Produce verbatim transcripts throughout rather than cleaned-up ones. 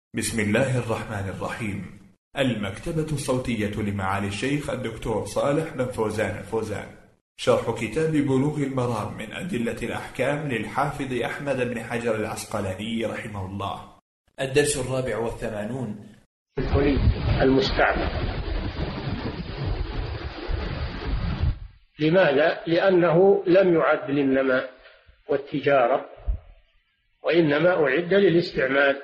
بسم الله الرحمن الرحيم. المكتبة الصوتية لمعالي الشيخ الدكتور صالح بن فوزان الفوزان، شرح كتاب بلوغ المرام من أدلة الأحكام للحافظ أحمد بن حجر العسقلاني رحمه الله. الدرس الرابع والثمانون. الحلي المستعمل. لماذا؟ لأنه لم يعد للنماء والتجارة، وإنما أعد للاستعمال،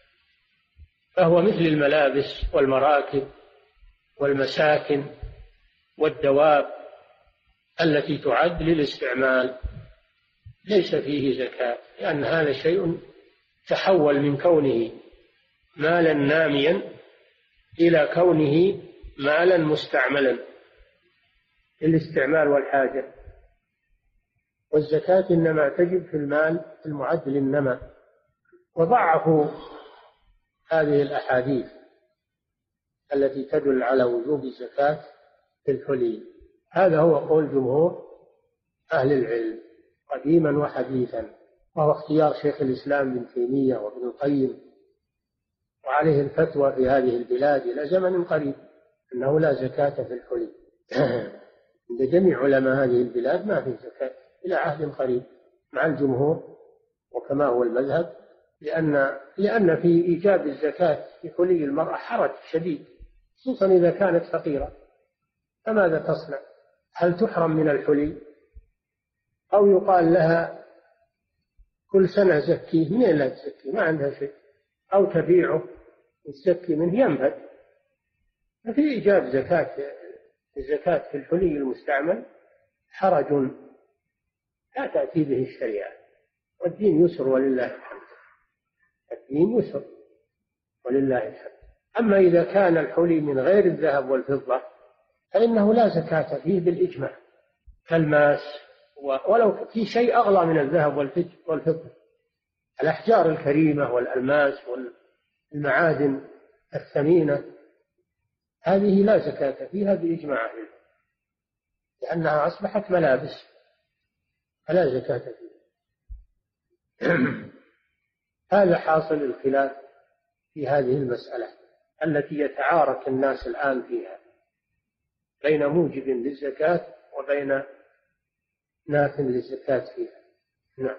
فهو مثل الملابس والمراكب والمساكن والدواب التي تعد للاستعمال، ليس فيه زكاة، لأن هذا شيء تحول من كونه مالا ناميا إلى كونه مالا مستعملا للاستعمال والحاجة. والزكاة إنما تجب في المال المعد للنماء. وضعفوا هذه الأحاديث التي تدل على وجوب الزكاة في الحلي. هذا هو قول جمهور أهل العلم قديما وحديثا، وهو اختيار شيخ الإسلام ابن تيمية وابن القيم، وعليه الفتوى في هذه البلاد إلى زمن قريب أنه لا زكاة في الحلي. عند جميع علماء هذه البلاد ما في زكاة إلى عهد قريب مع الجمهور، وكما هو المذهب، لأن لأن في إيجاب الزكاة في حلي المرأة حرج شديد، خصوصا إذا كانت فقيرة. فماذا تصنع؟ هل تحرم من الحلي، أو يقال لها كل سنة زكيه؟ منين لا تزكيه؟ ما عندها شيء. أو تبيعه وتزكي منه ينفد. ففي إيجاب زكاة الزكاة في الحلي المستعمل حرج لا تأتي به الشريعة، والدين يسر ولله الحمد. الدين يسر ولله الحمد. أما إذا كان الحلي من غير الذهب والفضة فإنه لا زكاة فيه بالإجماع، كالماس، ولو في شيء أغلى من الذهب والفضة، الأحجار الكريمة والألماس والمعادن الثمينة، هذه لا زكاة فيها بإجماع أهل العلم، لأنها أصبحت ملابس فلا زكاة فيها. هذا حاصل الخلاف في هذه المسألة التي يتعارك الناس الآن فيها بين موجب للزكاة وبين ناف للزكاة فيها. نعم.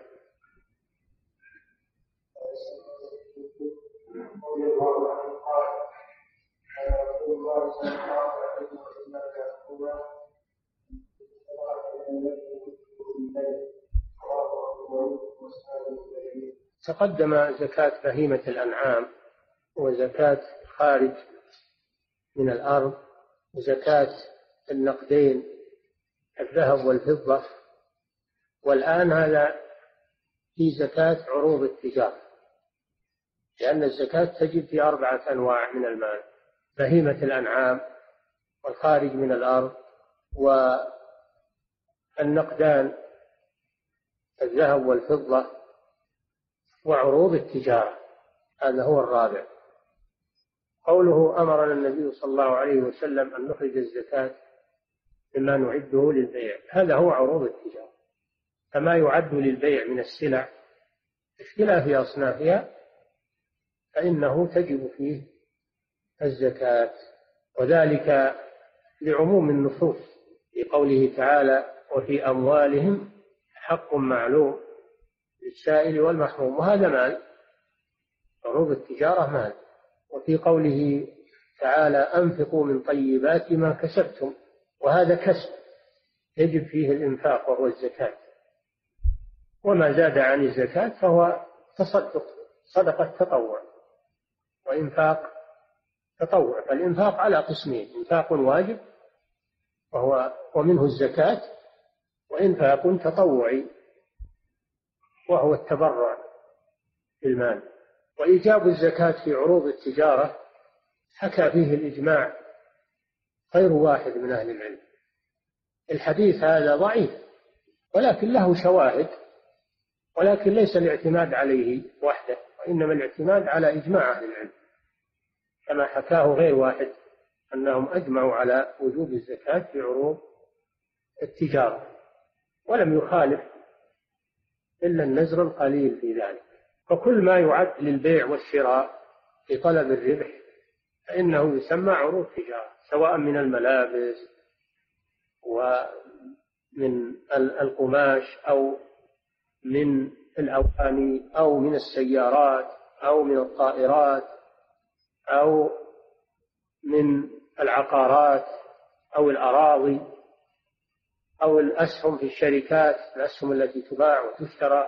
تقدم زكاة بهيمة الأنعام، وزكاة خارج من الأرض، وزكاة النقدين الذهب والفضة، والآن هذا في زكاة عروض التجارة، لأن الزكاة تجب في أربعة أنواع من المال: بهيمة الأنعام، والخارج من الأرض، والنقدان الذهب والفضة، وعروض التجارة. هذا هو الرابع. قوله أمرنا النبي صلى الله عليه وسلم أن نخرج الزكاة مما نعده للبيع، هذا هو عروض التجارة. فما يعد للبيع من السلع باختلاف أصنافها فإنه تجب فيه الزكاة، وذلك لعموم النصوص في قوله تعالى: وفي أموالهم حق معلوم للسائل والمحروم. وهذا مال، عروض التجارة مال. وفي قوله تعالى: أنفقوا من طيبات ما كسبتم، وهذا كسب يجب فيه الإنفاق وهو الزكاة. وما زاد عن الزكاة فهو تصدق، صدقة تطوع وإنفاق تطوع. فالإنفاق على قسمين: إنفاق واجب وهو ومنه الزكاة، وإنفاق تطوعي وهو التبرع بالمال. وإيجاب الزكاة في عروض التجارة حكى فيه الإجماع غير واحد من أهل العلم. الحديث هذا ضعيف ولكن له شواهد، ولكن ليس الاعتماد عليه وحده، وإنما الاعتماد على إجماع أهل العلم، كما حكاه غير واحد أنهم أجمعوا على وجوب الزكاة في عروض التجارة، ولم يخالف إلا النزر القليل في ذلك. فكل ما يعد للبيع والشراء في طلب الربح فإنه يسمى عروض تجارة، سواء من الملابس ومن القماش أو من الأواني أو من السيارات أو من الطائرات أو من العقارات أو الأراضي أو الأسهم في الشركات، الأسهم التي تباع وتشترى.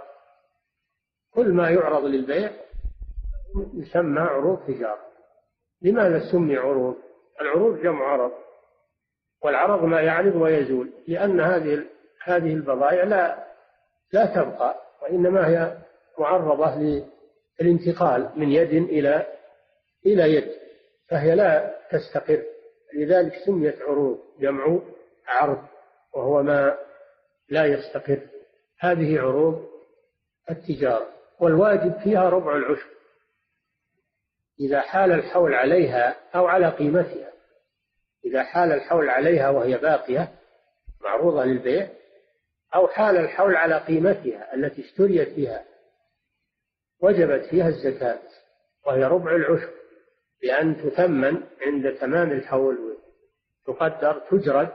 كل ما يعرض للبيع يسمى عروض تجارة. لماذا سمي عروض؟ العروض جمع عرض، والعرض ما يعرض ويزول، لأن هذه هذه البضائع لا لا تبقى، وإنما هي معرضة للانتقال من يد إلى إلى يد، فهي لا تستقر. لذلك سميت عروض، جمع عرض، وهو ما لا يستقر. هذه عروض التجارة، والواجب فيها ربع العشر إذا حال الحول عليها أو على قيمتها. إذا حال الحول عليها وهي باقية معروضة للبيع، أو حال الحول على قيمتها التي اشتريت بها، وجبت فيها الزكاة، وهي ربع العشر، بأن تثمن عند تمام الحول، تقدر تجرد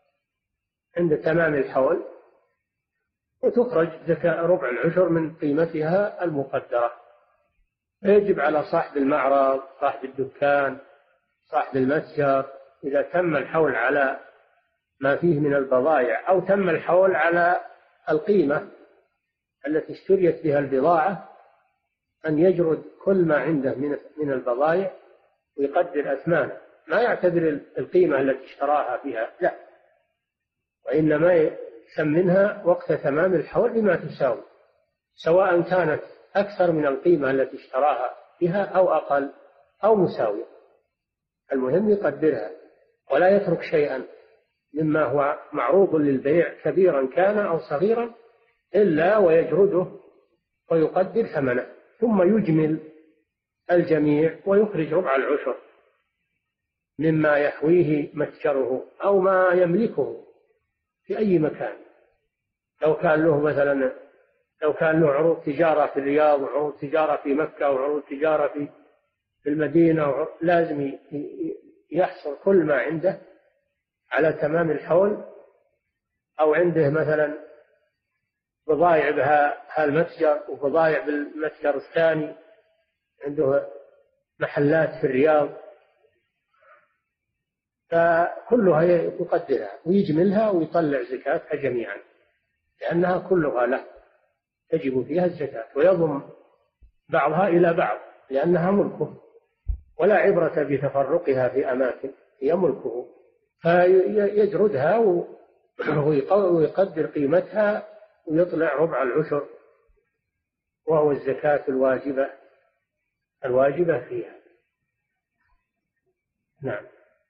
عند تمام الحول، وتخرج زكاة ربع العشر من قيمتها المقدرة. فيجب على صاحب المعرض، صاحب الدكان، صاحب المتجر، إذا تم الحول على ما فيه من البضائع أو تم الحول على القيمة التي اشتريت بها البضاعة، أن يجرد كل ما عنده من من البضائع ويقدر أثمانه، ما يعتبر القيمة التي اشتراها بها، لا، وإنما يثمنها وقت تمام الحول بما تساوي، سواء كانت أكثر من القيمة التي اشتراها بها أو أقل أو مساوية. المهم يقدرها ولا يترك شيئا مما هو معروض للبيع كبيرا كان أو صغيرا إلا ويجرده ويقدر ثمنه، ثم يجمل الجميع ويخرج ربع العشر مما يحويه متجره أو ما يملكه في أي مكان. لو كان له مثلا لو كان له عروض تجارة في الرياض وعروض تجارة في مكة وعروض تجارة في المدينة، لازم يحصل كل ما عنده على تمام الحول، أو عنده مثلا بضائع بها هالمتجر وبضائع بالمتجر الثاني، عنده محلات في الرياض، فكلها يقدرها ويجملها ويطلع زكاتها جميعا، لأنها كلها له تجب فيها الزكاة، ويضم بعضها إلى بعض لأنها ملكه، ولا عبرة بتفرقها في أماكن، هي ملكه، فيجردها ويقدر قيمتها ويطلع ربع العشر، وهو الزكاة الواجبة الواجبة فيها. نعم.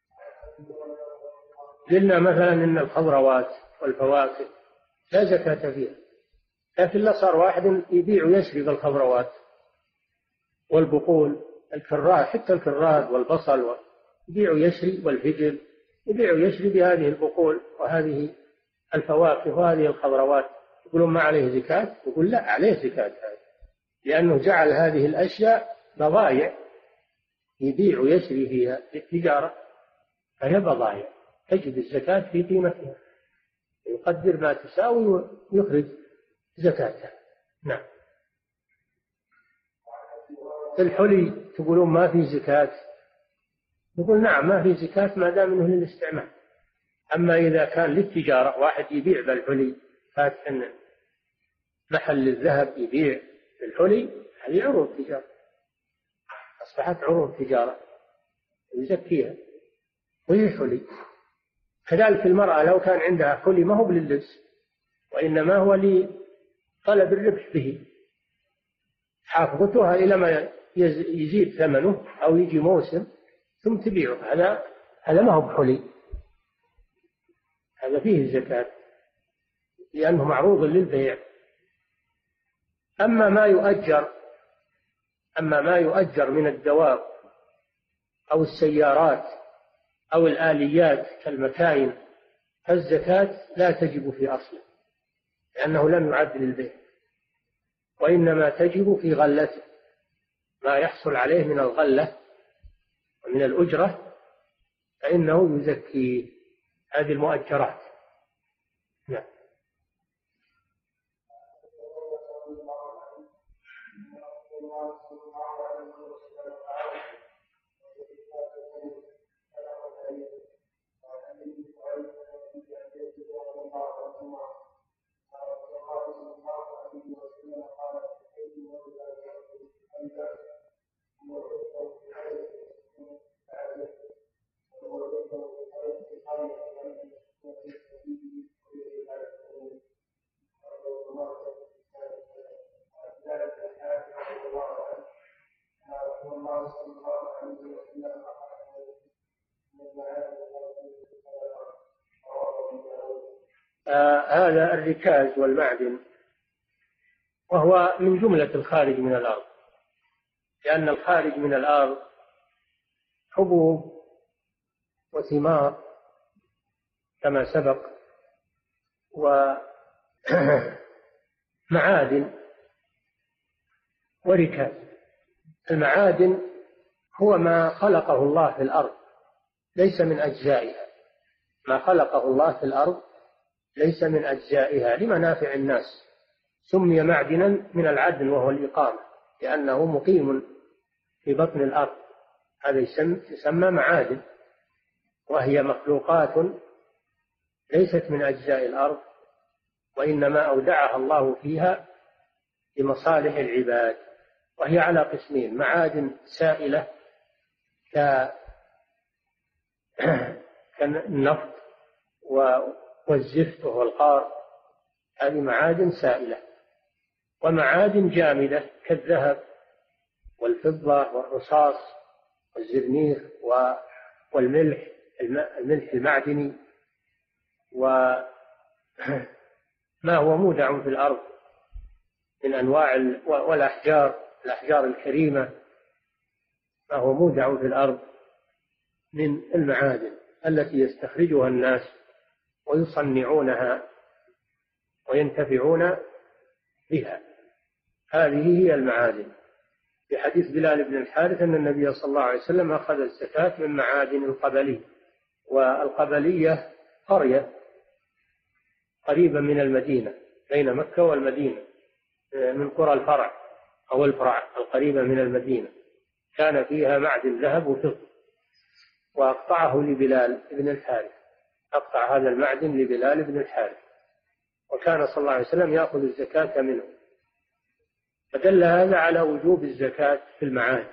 قلنا مثلا إن الخضروات والفواكه لا زكاة فيها، لكن لا صار واحد يبيع ويشري بالخضروات والبقول، الكراد، حتى الكراد والبصل يبيع ويشري، والفجل يبيع ويشري بهذه البقول وهذه الفواكه وهذه الخضروات. يقولون ما عليه زكاة، يقول لا، عليه زكاة هذا، لأنه جعل هذه الأشياء بضائع يبيع ويشري فيها للتجارة، فهي بضائع تجد الزكاة في قيمتها، يقدر ما تساوي ويخرج زكاتها. نعم. الحلي تقولون ما في زكاة، نقول نعم ما في زكاة ما دام انه للاستعمال. اما اذا كان للتجارة، واحد يبيع بالحلي، فاتح محل الذهب يبيع بالحلي، هذه عروض تجارة، اصبحت عروض تجارة يزكيها وهي حلي. كذلك المرأة لو كان عندها حلي ما هو لللبس، وإنما هو لطلب الربح به، حافظتها إلى ما يزيد ثمنه أو يجي موسم ثم تبيعه، هذا هذا ما هو بحلي، هذا فيه الزكاة لأنه معروض للبيع. أما ما يؤجر أما ما يؤجر من الدواب أو السيارات أو الآليات كالمكاين، فالزكاة لا تجب في أصله، لأنه لم يعد للبيع، وإنما تجب في غلته، ما يحصل عليه من الغلة ومن الأجرة فإنه يزكي هذه المؤجرات. نعم. آه هذا الركاز والمعدن وهو من جملة الخارج من الأرض، لأن الخارج من الأرض حبوب وثمار كما سبق، ومعادن وركاز. المعادن هو ما خلقه الله في الأرض ليس من أجزائها، ما خلقه الله في الأرض ليس من أجزائها لمنافع الناس، سمي معدنا من العدن وهو الإقامة، لأنه مقيم في بطن الأرض، هذا يسمى معادن، وهي مخلوقات ليست من أجزاء الأرض، وإنما أودعها الله فيها لمصالح العباد، وهي على قسمين: معادن سائلة كالنفط والزفت وهو القار، هذه معادن سائلة، ومعادن جامدة كالذهب والفضة والرصاص والزرنيخ والملح الملح المعدني، وما هو مودع في الأرض من أنواع والأحجار الأحجار الكريمة، ما هو مودع في الأرض من المعادن التي يستخرجها الناس ويصنعونها وينتفعون بها، هذه هي المعادن. في حديث بلال بن الحارث أن النبي صلى الله عليه وسلم أخذ الزكاة من معادن القبلية، والقبلية قرية قريبة من المدينة بين مكة والمدينة، من قرى الفرع أو الفرع القريبة من المدينة، كان فيها معدن ذهب وفضة، وأقطعه لبلال بن الحارث، أقطع هذا المعدن لبلال بن الحارث، وكان صلى الله عليه وسلم يأخذ الزكاة منه، فدل هذا على وجوب الزكاة في المعادن.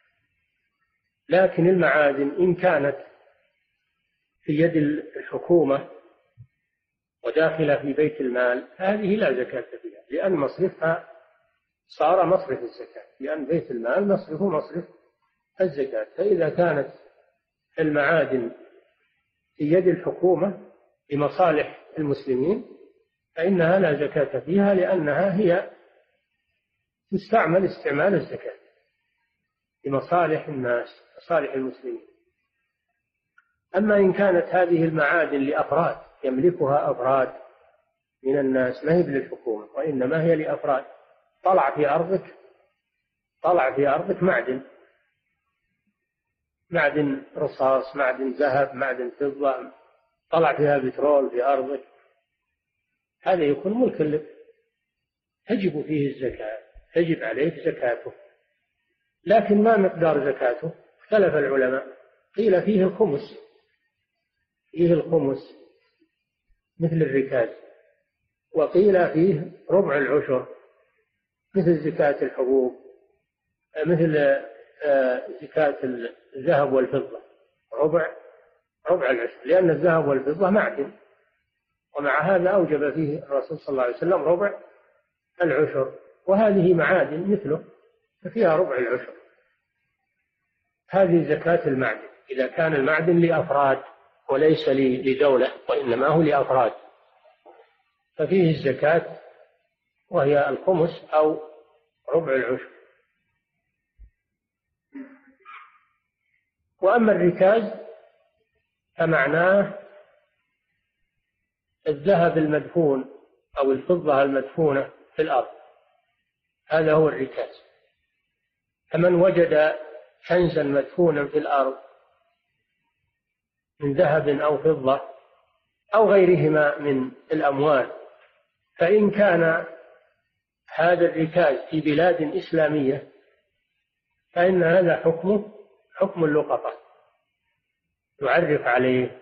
لكن المعادن إن كانت في يد الحكومة وداخلة في بيت المال هذه لا زكاة فيها، لأن مصرفها صار مصرف الزكاة، لأن بيت المال مصرفه مصرف الزكاة. فإذا كانت المعادن في يد الحكومة لمصالح المسلمين فإنها لا زكاة فيها، لأنها هي تستعمل استعمال الزكاة لمصالح الناس مصالح المسلمين. أما إن كانت هذه المعادن لأفراد يملكها أفراد من الناس ما هي للحكومة وإنما هي لأفراد، طلع في أرضك طلع في أرضك معدن معدن رصاص معدن ذهب معدن فضة، طلع فيها بترول في أرضك، هذا يكون ملك لك تجب فيه الزكاة، تجب عليك زكاته. لكن ما مقدار زكاته؟ اختلف العلماء، قيل فيه الخمس فيه الخمس مثل الركاز، وقيل فيه ربع العشر مثل زكاة الحبوب، مثل زكاة الذهب والفضة ربع ربع العشر، لأن الذهب والفضة معدن، ومع هذا أوجب فيه الرسول صلى الله عليه وسلم ربع العشر، وهذه معادن مثله ففيها ربع العشر. هذه زكاة المعدن إذا كان المعدن لأفراد وليس لدولة وإنما هو لأفراد، ففيه الزكاة وهي الخمس أو ربع العشر. وأما الركاز فمعناه الذهب المدفون أو الفضة المدفونة في الأرض، هذا هو الركاز. فمن وجد كنزا مدفونا في الأرض من ذهب أو فضة أو غيرهما من الأموال، فإن كان هذا الركاز في بلاد إسلامية فإن هذا حكمه حكم اللقطة، يعرف عليه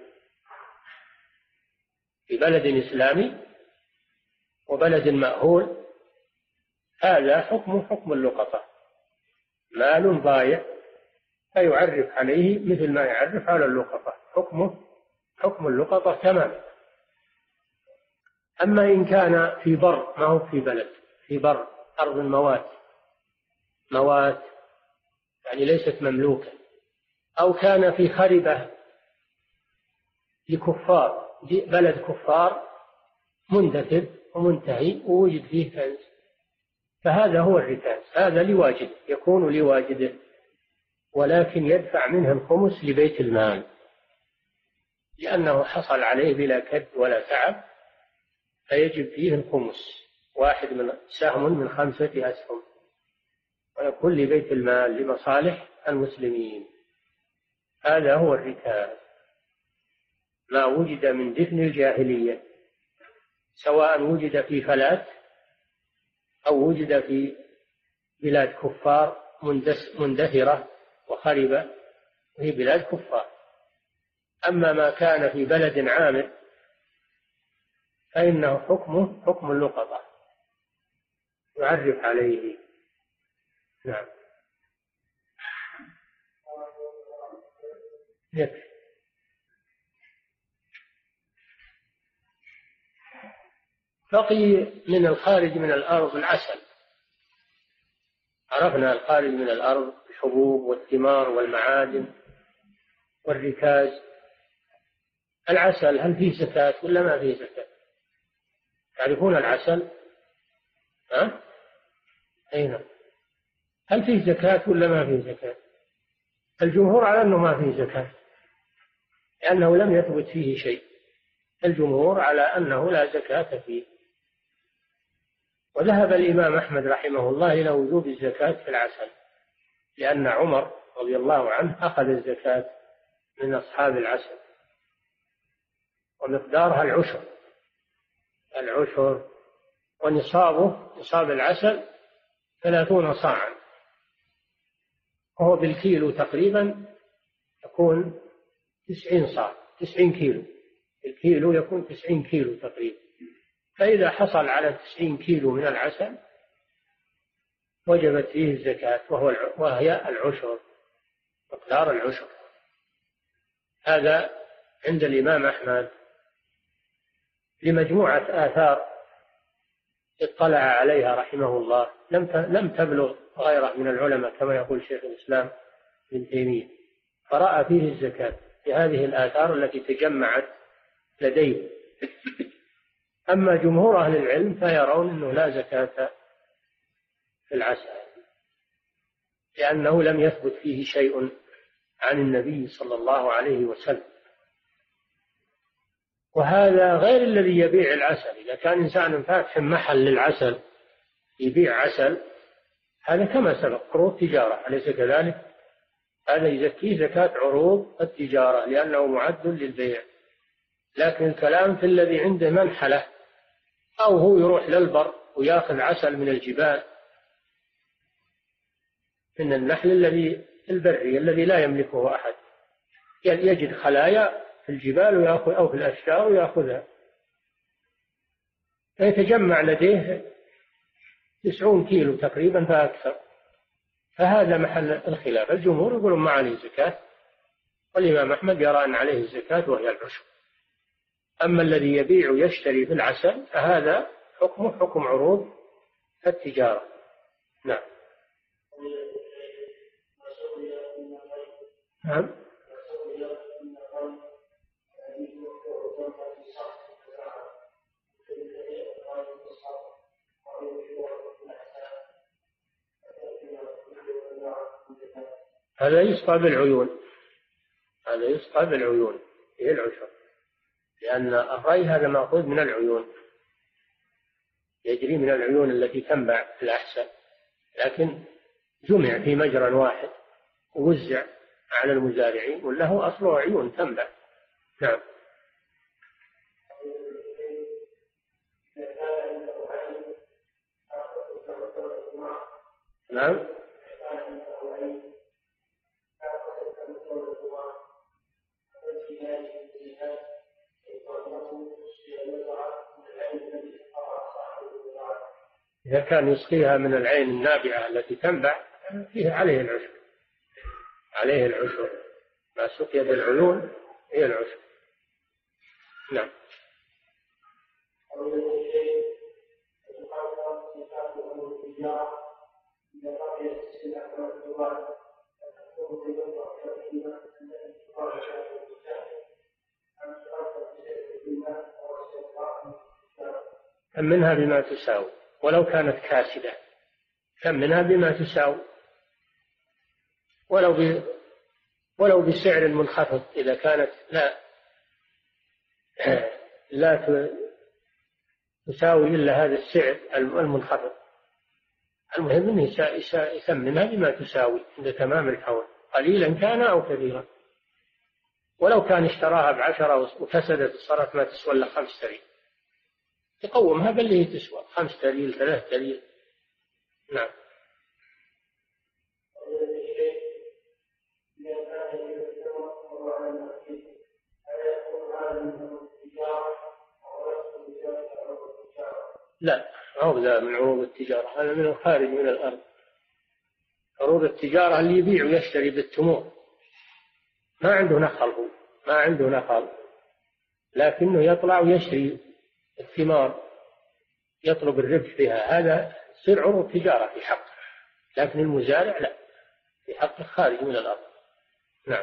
في بلد إسلامي وبلد مأهول، هذا حكمه حكم اللقطة، مال ضايع فيعرف عليه مثل ما يعرف على اللقطة، حكمه حكم اللقطة تماما. أما إن كان في بر، ما هو في بلد، في بر أرض الموات، موات يعني ليست مملوكة، أو كان في خربة لكفار، بلد كفار مندثر ومنتهي ووجد فيه كنز، فهذا هو الركاز، هذا لواجد يكون لواجده، ولكن يدفع منه الخمس لبيت المال لأنه حصل عليه بلا كد ولا تعب، فيجب فيه الخمس، واحد من سهم من خمسة أسهم، ويكون لبيت المال لمصالح المسلمين. هذا هو الركاز، ما وجد من دفن الجاهلية، سواء وجد في فلات أو وجد في بلاد كفار مندثرة وخربة وهي بلاد كفار. أما ما كان في بلد عامر فإنه حكمه حكم اللقطة، يعرف عليه. نعم. يكفي. بقي من الخارج من الأرض العسل، عرفنا الخارج من الأرض الحبوب والثمار والمعادن والركاز. العسل هل فيه زكاة ولا ما فيه زكاة؟ تعرفون العسل؟ ها؟ أين؟ هل فيه زكاة ولا ما فيه زكاة؟ الجمهور على أنه ما فيه زكاة لأنه لم يثبت فيه شيء، الجمهور على أنه لا زكاة فيه. وذهب الإمام أحمد رحمه الله إلى وجوب الزكاة في العسل، لأن عمر رضي الله عنه أخذ الزكاة من أصحاب العسل، ومقدارها العشر العشر ونصابه نصاب العسل ثلاثون صاعا، وهو بالكيلو تقريبا يكون تسعين صاع، تسعين كيلو، الكيلو يكون تسعين كيلو تقريبا. فإذا حصل على تسعين كيلو من العسل وجبت فيه الزكاة، وهو وهي العشر، مقدار العشر. هذا عند الإمام أحمد لمجموعة آثار اطلع عليها رحمه الله، لم لم تبلغ غيره من العلماء كما يقول شيخ الإسلام ابن تيمية، فرأى فيه الزكاة في هذه الآثار التي تجمعت لديه. أما جمهور أهل العلم فيرون أنه لا زكاة في العسل، لأنه لم يثبت فيه شيء عن النبي صلى الله عليه وسلم. وهذا غير الذي يبيع العسل، إذا كان إنسان فاتح محل للعسل يبيع عسل، هذا كما سبق عروض تجارة، أليس كذلك؟ هذا يزكيه زكاة عروض التجارة لأنه معد للبيع. لكن الكلام في الذي عنده منحلة أو هو يروح للبر ويأخذ عسل من الجبال، من النحل الذي البري الذي لا يملكه أحد، يجد خلايا في الجبال ويأخذ أو في الأشجار ويأخذها، فيتجمع لديه تسعون كيلو تقريبا فأكثر، فهذا محل الخلاف. الجمهور يقولون ما عليه زكاة، والإمام أحمد يرى أن عليه الزكاة وهي العشر. أما الذي يبيع ويشتري في العسل فهذا حكمه حكم عروض التجارة. نعم. نعم. هذا يسقى بالعيون، هذا يسقى بالعيون هي العشر، لأن الري هذا مأخوذ من العيون، يجري من العيون التي تنبع في الأحساء، لكن جمع في مجرى واحد ووزع على المزارعين، ولا هو أصله عيون تنبع. نعم. نعم. إذا كان يسقيها من العين النابعة التي تنبع فيه عليه العشر، عليه العشر. ما سقي بالعيون هي العشر. نعم. كم منها بما تساوي ولو كانت كاسدة، كم منها بما تساوي ولو ب... ولو بسعر منخفض، إذا كانت لا لا تساوي إلا هذا السعر المنخفض. المهم أنه يثمنها بما تساوي عند تمام الحول، قليلا كان أو كثيرا. ولو كان اشتراها بعشرة وفسدت صارت ما تسوى إلا خمس تريل، يقومها بل هي تسوى خمس تريل ثلاث تريل. نعم. لا، هذا من عروض التجارة، هذا من الخارج من الأرض. عروض التجارة اللي يبيع ويشتري بالتمور، ما عنده نخل، هو ما عنده نخل، لكنه يطلع ويشتري الثمار يطلب الربح بها، هذا يصير عروض تجارة في حقه. لكن المزارع لا، في حقه خارج من الأرض. نعم.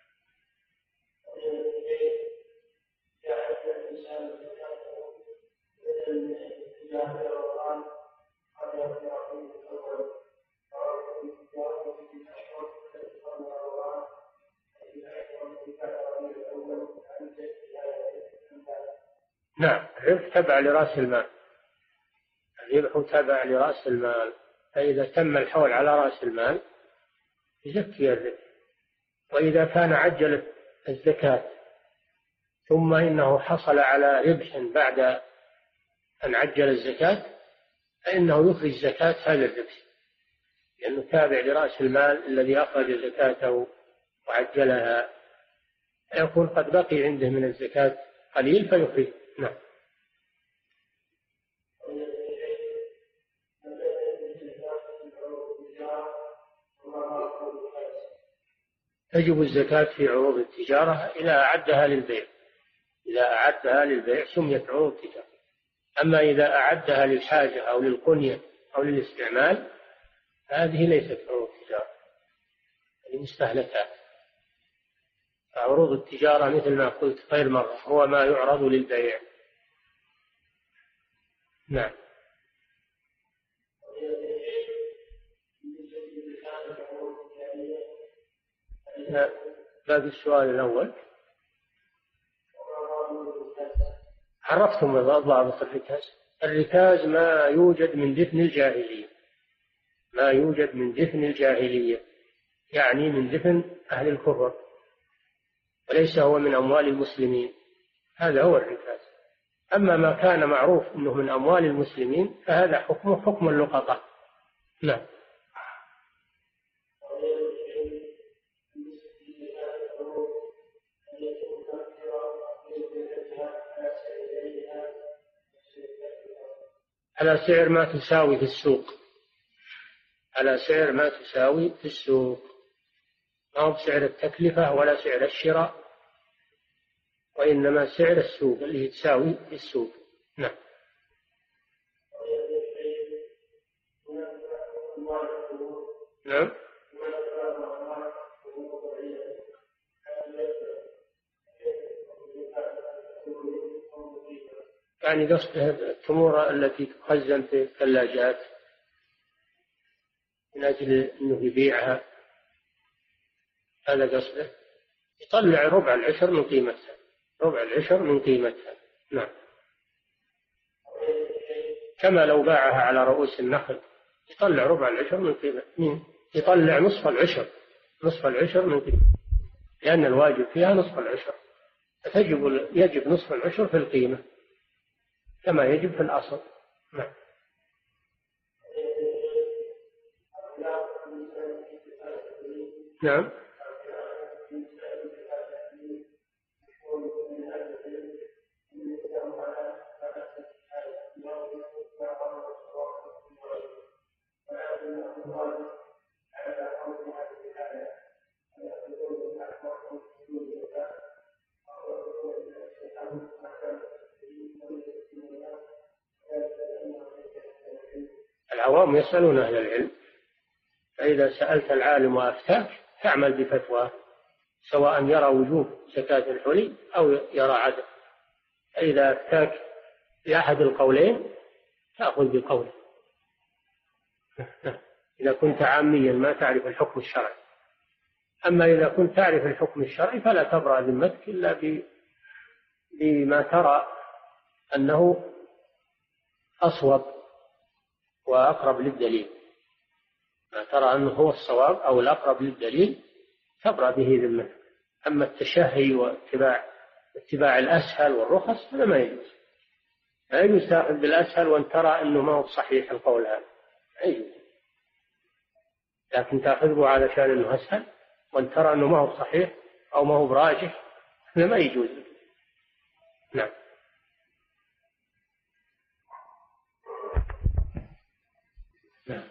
نعم، الربح تبع لرأس المال، الربح تبع لرأس المال، فإذا تم الحول على رأس المال يزكي الربح. وإذا كان عجل الزكاة ثم إنه حصل على ربح بعد أن عجل الزكاة فإنه يخرج زكاة هذا الربح، لأنه تابع لرأس المال الذي أخرج زكاته وعجلها، يكون قد بقي عنده من الزكاة قليل فيخرج. نعم. تجب الزكاة في عروض التجارة إذا أعدها للبيع، إذا أعدها للبيع سميت عروض تجارة. أما إذا أعدها للحاجة أو للقنية أو للاستعمال هذه ليست عروض تجارة، هذه مستهلكات. عروض التجارة مثل ما قلت غير مرة هو ما يعرض للبيع. نعم. باقي السؤال الأول عرفتم ضابط الركاز. الركاز ما يوجد من دفن الجاهلية، ما يوجد من دفن الجاهلية، يعني من دفن أهل الكفر، وليس هو من أموال المسلمين، هذا هو الركاز. أما ما كان معروف أنه من أموال المسلمين فهذا حكمه حكم اللقطة. نعم. على سعر ما تساوي في السوق، على سعر ما تساوي في السوق، ما هو بسعر التكلفة ولا سعر الشراء، وإنما سعر السوق اللي تساوي في السوق. نعم. نعم. يعني قصده التمور التي تخزن في الثلاجات من أجل أنه يبيعها، هذا قصده، يطلع ربع العشر من قيمتها، ربع العشر من قيمتها. نعم. كما لو باعها على رؤوس النخل يطلع ربع العشر من قيمتها، من يطلع نصف العشر، نصف العشر من قيمة، لأن الواجب فيها نصف العشر، فتجب يجب نصف العشر في القيمة كما يجب في الأصل. نعم. نعم. العوام يسألون أهل العلم، فإذا سألت العالم وأفتاك فاعمل بفتواه، سواء يرى وجوب زكاة الحلي أو يرى عدم. فإذا أفتاك بأحد القولين تأخذ بقوله، إذا كنت عاميا ما تعرف الحكم الشرعي. أما إذا كنت تعرف الحكم الشرعي فلا تبرأ ذمتك إلا بما ترى أنه أصوب وأقرب للدليل، ما ترى أنه هو الصواب أو الأقرب للدليل تبرأ به ذمتك. أما التشهي واتباع اتباع الأسهل والرخص هذا ما يجوز، لا يجوز تأخذ بالأسهل وأن ترى أنه ما هو صحيح القول هذا، لا يجوز. لكن تأخذه علشان أنه أسهل وأن ترى أنه ما هو صحيح أو ما هو براجح هذا ما يجوز. نعم. نعم.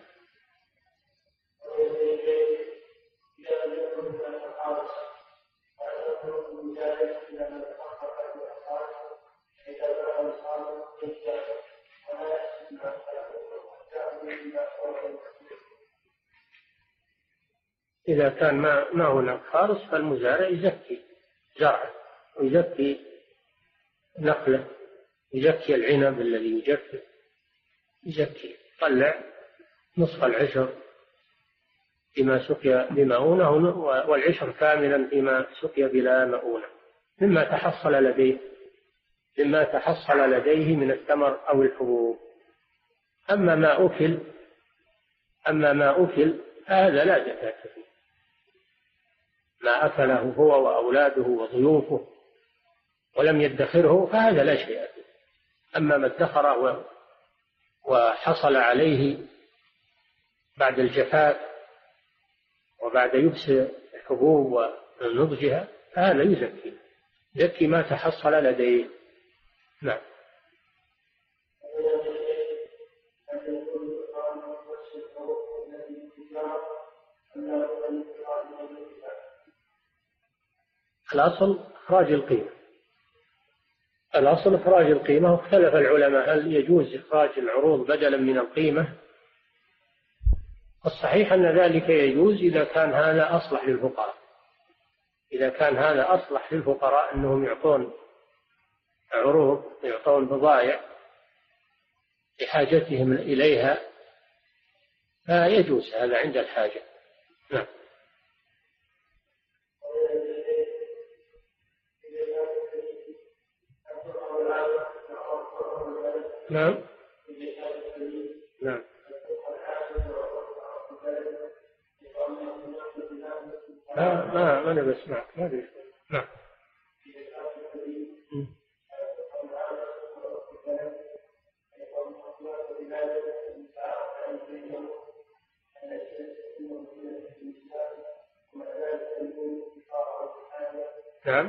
إذا كان ما ما هناك خالص فالمزارع يزكي زرعه ويزكي نخله، يزكي العنب الذي يجفف، يزكي طلع نصف العشر بما سقي بمؤونة والعشر كاملا بما سقي بلا مؤونة مما تحصل لديه مما تحصل لديه من الثمر أو الحبوب. أما ما أكل أما ما أكل هذا لا زكاة فيه، ما أكله هو وأولاده وضيوفه ولم يدخره فهذا لا شيء فيه. أما ما ادخره وحصل عليه بعد الجفاف وبعد يبس الحبوب ونضجها فهذا يزكي يزكي ما تحصل لديه. نعم. الأصل إخراج القيمة الأصل إخراج القيمة واختلف العلماء هل يجوز إخراج العروض بدلا من القيمة. الصحيح أن ذلك يجوز إذا كان هذا أصلح للفقراء إذا كان هذا أصلح للفقراء أنهم يعطون عروض يعطون بضائع لحاجتهم إليها فيجوز هذا عند الحاجة. نعم. نعم. نعم. ما ما ما أنا بسمعك ما أدري. نعم. نعم.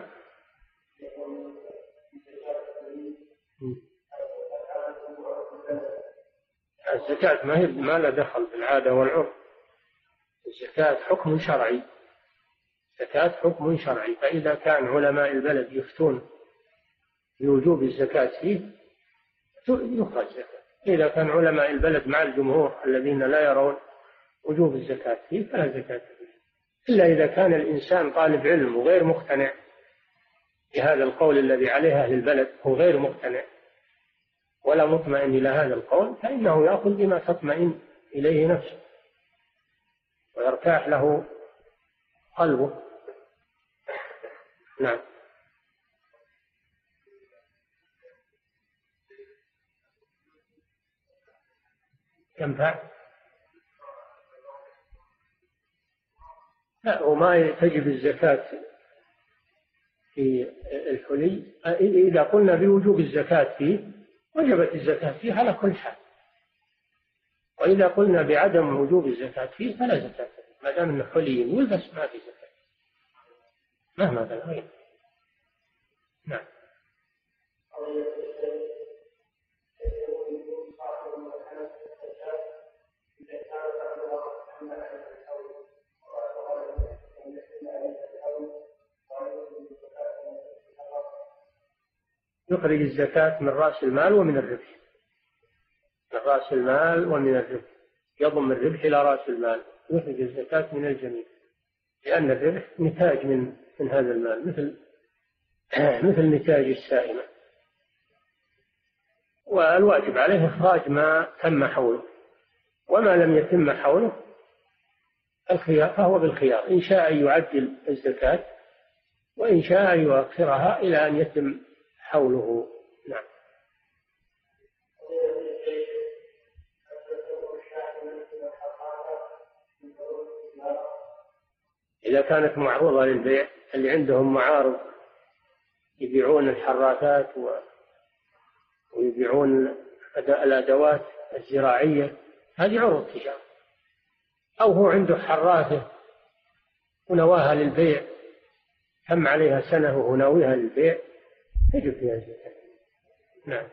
الزكاة ما هي ما لا دخل بالعادة والعرف، الزكاة حكم شرعي زكاة حكم شرعي. فإذا كان علماء البلد يفتون بوجوب الزكاة فيه يخرج زكاة. إذا كان علماء البلد مع الجمهور الذين لا يرون وجوب الزكاة فيه فلا زكاة فيه، إلا إذا كان الإنسان طالب علم وغير مقتنع بهذا القول الذي عليه أهل البلد، هو غير مقتنع ولا مطمئن إلى هذا القول، فإنه يأخذ بما تطمئن إليه نفسه ويرتاح له قلبه. نعم. كم فعل؟ لا، وما تجب الزكاة في الحلي. إذا قلنا بوجوب الزكاة فيه وجبت الزكاة فيه على كل حال، وإذا قلنا بعدم وجوب الزكاة فيه فلا زكاة فيه، ما دام أنه حلي يلبس ما في زكاة مهما كان غير. نعم. يخرج الزكاة من رأس المال ومن الربح، من رأس المال ومن الربح، يضم الربح إلى رأس المال، يخرج الزكاة من الجميع، لأن الربح نتاج من من هذا المال، مثل مثل نتاج السائمة. والواجب عليه إخراج ما تم حوله، وما لم يتم حوله الخيار فهو بالخيار، إن شاء يعجل الزكاة وإن شاء يؤخرها إلى أن يتم حوله. نعم. إذا كانت معروضة للبيع، اللي عندهم معارض يبيعون الحراثات ويبيعون الأدوات الزراعية، هذه عروض تجارة. أو هو عنده حراثة ونواها للبيع، تم عليها سنة وهو ناويها للبيع، تجب فيها الزكاة. نعم.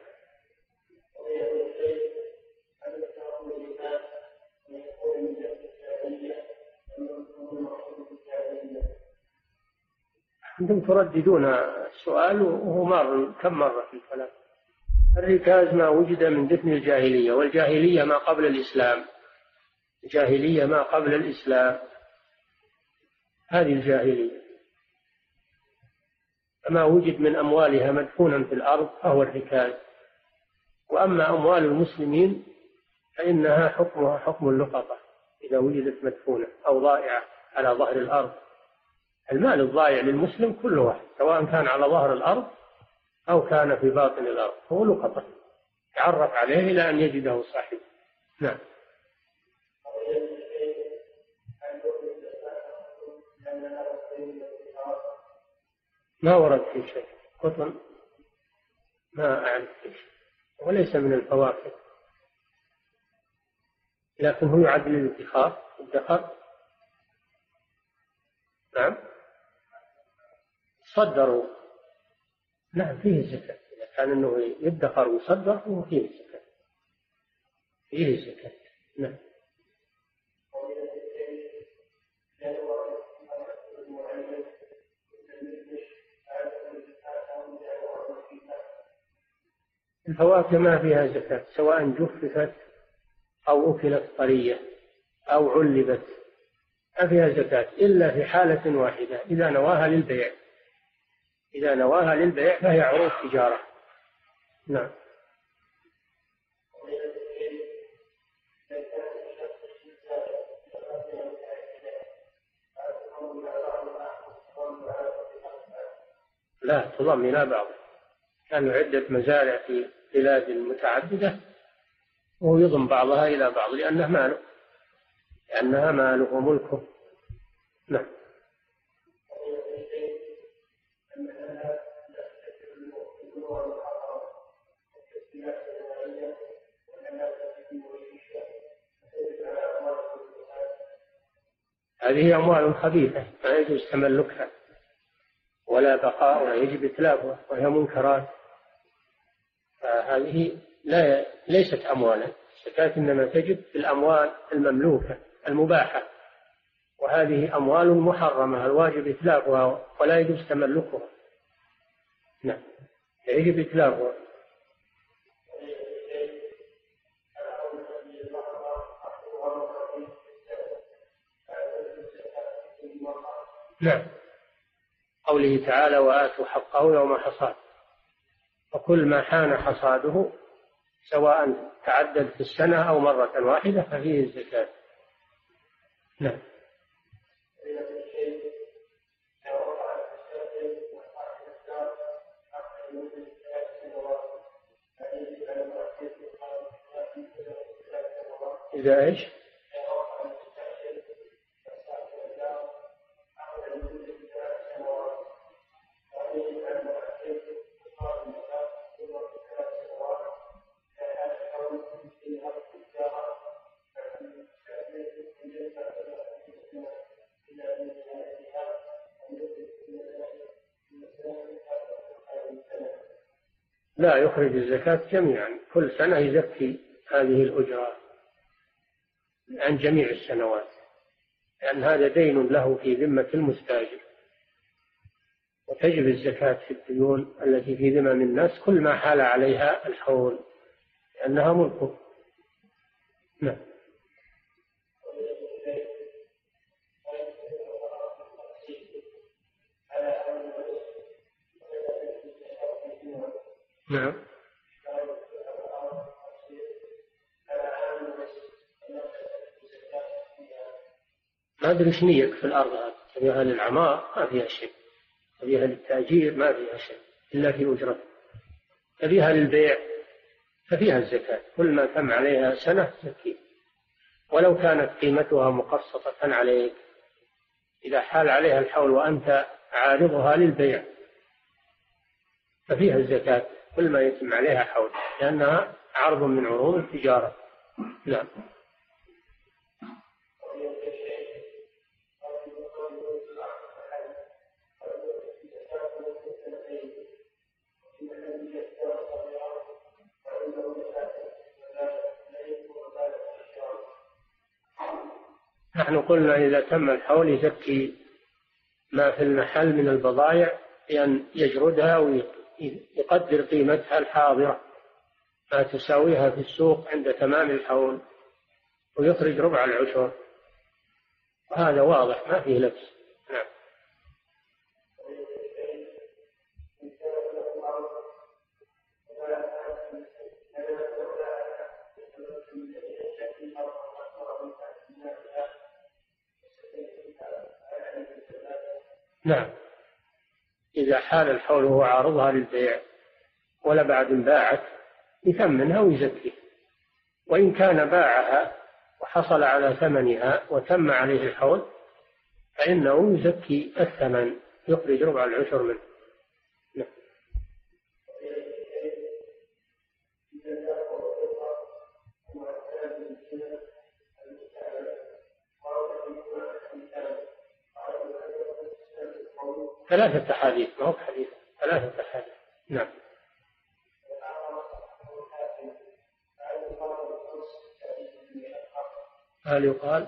أنتم ترددون السؤال وهو مر كم مرة في الكلام. الركاز ما وجد من دفن الجاهلية، والجاهلية ما قبل الإسلام، الجاهلية ما قبل الإسلام، هذه الجاهلية. ما وجد من أموالها مدفونا في الأرض فهو الركاز. وأما أموال المسلمين فإنها حكمها حكم اللقطة إذا وجدت مدفونة أو ضائعة على ظهر الأرض. المال الضائع للمسلم كل واحد، سواء كان على ظهر الأرض أو كان في باطن الأرض، هو لقطة يعرف عليه إلى أن يجده صاحبه. نعم. ما ورد في شيء قطن، ما أعرف في شيء، وليس من الفواكه، لكن هو يعد للادخار الدخر. نعم. صدروا. نعم فيه الزكاة، إذا كان أنه يدخر ويصدر فهو فيه الزكاة، فيه الزكاة. نعم. الفواكه ما فيها زكاة، سواء جففت أو أكلت طرية أو علبت، ما فيها زكاة إلا في حالة واحدة، إذا نواها للبيع، إذا نواها للبيع فهي عروض تجارة. نعم. لا تضم إلى بعض، كانوا عدة مزارع في بلاد متعددة وهو يضم بعضها إلى بعض لأنه ماله، لأنها ماله وملكه. نعم. هذه أموال خبيثة ما يجوز تملكها ولا بقاؤها، يجب إتلافها، وهي منكرات، فهذه لا ليست أموالا. الزكاة إنما تجب في الأموال المملوكة المباحة، وهذه أموال محرمة الواجب إتلافها ولا يجوز تملكها. نعم يجب إتلافها. نعم قوله تعالى وآتوا حقه يوم حصاد، وكل ما حان حصاده سواء تعدد في السنة أو مرة واحدة ففيه الزكاة. نعم. إذا إيش؟ لا، يخرج الزكاة جميعا، كل سنة يزكي هذه الأجرة عن جميع السنوات، لأن هذا دين له في ذمة المستأجر، وتجب الزكاة في الديون التي في ذمم الناس كل ما حال عليها الحول، لأنها ملكه. نعم. نعم. ما أدري إيش نيك في الأرض هذه، تبيها للعمار ما فيها شيء، تبيها للتأجير ما فيها شيء إلا في أجرة، تبيها للبيع ففيها الزكاة، كل ما تم عليها سنة زكية، ولو كانت قيمتها مقسطة عليك، إذا حال عليها الحول وأنت عارضها للبيع ففيها الزكاة كل ما يتم عليها حول، لأنها عرض من عروض التجارة. نعم. نحن قلنا إذا تم الحول يزكي ما في المحل من البضائع بأن يجردها ويقدر قيمتها الحاضرة ما تساويها في السوق عند تمام الحول، ويخرج ربع العشر، وهذا واضح ما فيه لبس. نعم. نعم، إذا حال الحول وهو عارضها للبيع ولا بعد باعت يثمنها ويزكيها، وإن كان باعها وحصل على ثمنها وتم عليه الحول فإنه يزكي الثمن، يخرج ربع العشر منه. نعم. ثلاثة أحاديث، ما هو حديث، ثلاثة أحاديث. نعم. هل يقال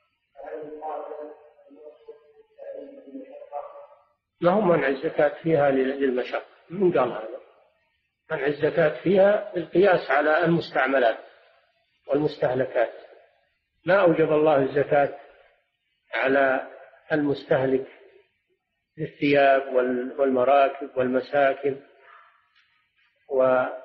ما هو منع الزكاة فيها للمشقة؟ من قال هذا؟ منع الزكاة فيها القياس على المستعملات والمستهلكات، ما أوجب الله الزكاة على المستهلك للثياب والمراكب والمساكن وما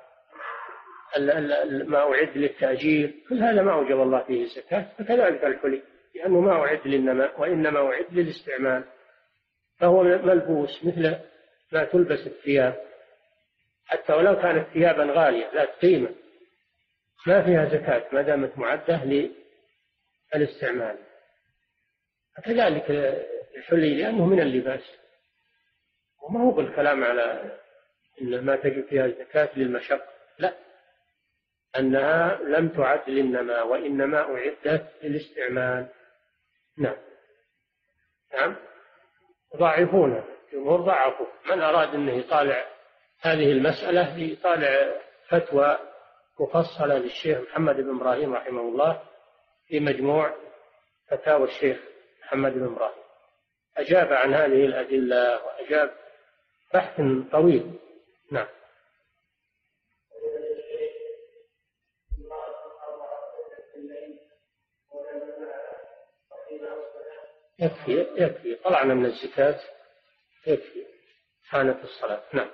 أعد للتأجير، كل هذا ما أوجب الله فيه الزكاة، فكذلك الحلي لأنه ما أعد للنماء وإنما أعد للاستعمال، فهو ملبوس مثل ما تلبس الثياب، حتى ولو كانت ثيابا غالية ذات قيمة ما فيها زكاة ما دامت معدة للاستعمال. كذلك الحلي لأنه من اللباس، وما هو بالكلام على إن ما تجب فيها الزكاة للمشقة، لا، أنها لم تعد للنماء وإنما أعدت للاستعمال. نعم. نعم. ضعفونا، الجمهور ضعفوا، من أراد أنه يطالع هذه المسألة يطالع فتوى مفصلة للشيخ محمد بن إبراهيم رحمه الله في مجموع فتاوى الشيخ محمد بن إبراهيم، أجاب عن هذه الأدلة وأجاب بحث طويل. نعم. يكفي يكفي طلعنا من الزكاة، يكفي كانت الصلاة. نعم.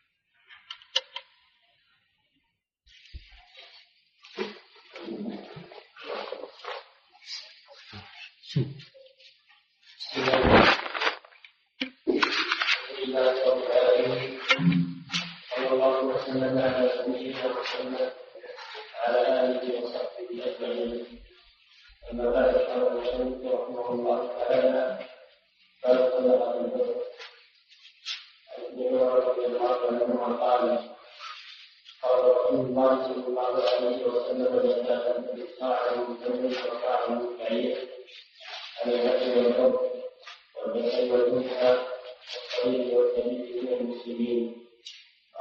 صلى الله وسلم على نبينا محمد وعلى آله وصحبه أجمعين. أما بعد قال المصنف رحمه الله تعالى قال صدقة الفطر عن ابن عمر رضي الله عنهما قال قال رسول الله صلى الله عليه وسلم زكاة الصاع من تمر وصاع من بعير عن الهدي والفضل والبشر والمنحى والصغير والكبير من المسلمين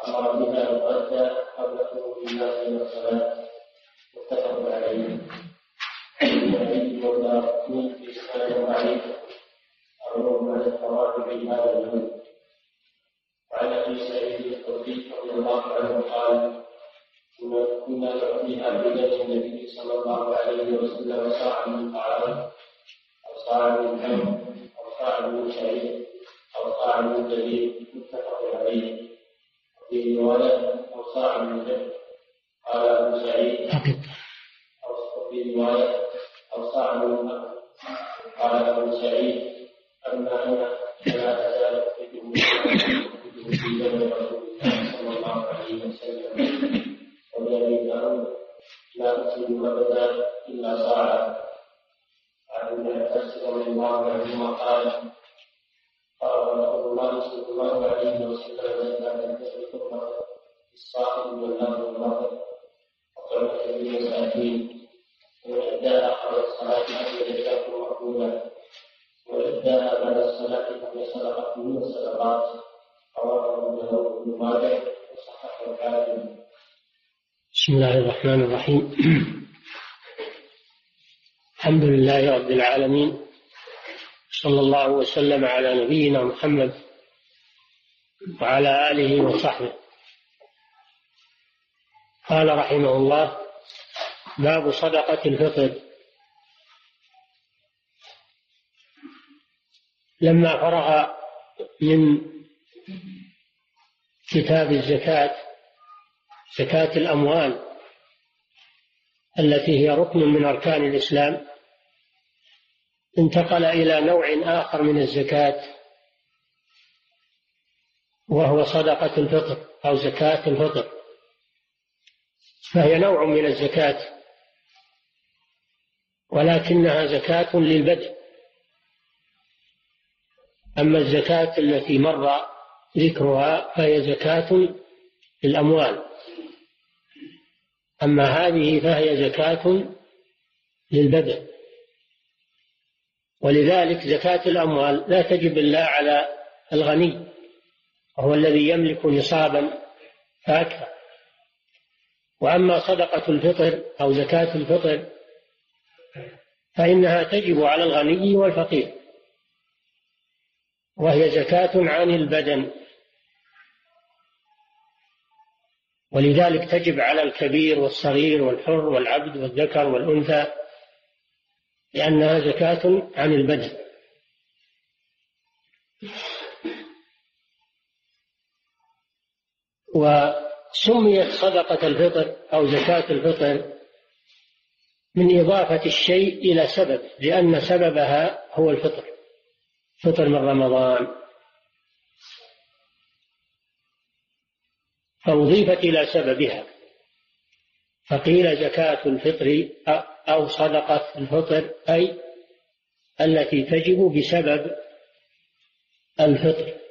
أمر بها يؤدى قبل خروج الناس من الصلاة متفق عليه. النبي والدارقطني في إسناد ضعيف أمر عن التواتر هذا اليوم. وعن أبي سعيد الخدري رضي الله عنه قال: كنا نعطيها بيد النبي صلى الله عليه وسلم صاعا من طعام أو صاعا من تمر أو صاعا من شعير أو صاعا من دقيق متفق عليه. وفي رواية أو صاعا من جبل. قال أبو سعيد: أو في رواية أو صاعا من أكل. قال أبو سعيد: أما أنا فلا أزال أفقده في جبل رسول الله صلى الله عليه وسلم، والذي أمر لا أسلم أبدا إلا صاعا. عن ابن عباس رضي الله عنهما قال: قال رسول الله صلى الله عليه وسلم: زكاة الفطر للصائم والنار والنظر وطعمة للمساكين، وإهداء قبل الصلاة فهي زكاة مقبولة، وإهداء بعد الصلاة فهي صدقة من الصدقات. رواه ابن ماجه وصححه الحاكم. بسم الله الرحمن الرحيم. الحمد لله رب العالمين، صلى الله وسلم على نبينا محمد وعلى آله وصحبه. قال رحمه الله: باب صدقة الفطر. لما فرغ من كتاب الزكاة، زكاة الأموال التي هي ركن من أركان الإسلام، انتقل إلى نوع آخر من الزكاة، وهو صدقة الفطر أو زكاة الفطر. فهي نوع من الزكاة، ولكنها زكاة للبدء. أما الزكاة التي مر ذكرها فهي زكاة للأموال، أما هذه فهي زكاة للبدء. ولذلك زكاة الأموال لا تجب إلا على الغني، وهو الذي يملك نصابا فأكثر. وأما صدقة الفطر أو زكاة الفطر فإنها تجب على الغني والفقير، وهي زكاة عن البدن، ولذلك تجب على الكبير والصغير والحر والعبد والذكر والأنثى، لأنها زكاة عن البدن. وسميت صدقة الفطر أو زكاة الفطر من إضافة الشيء إلى سبب، لأن سببها هو الفطر، فطر من رمضان، فأضيفت إلى سببها، فقيل زكاة الفطر أو صدقة الفطر أي التي تجب بسبب الفطر.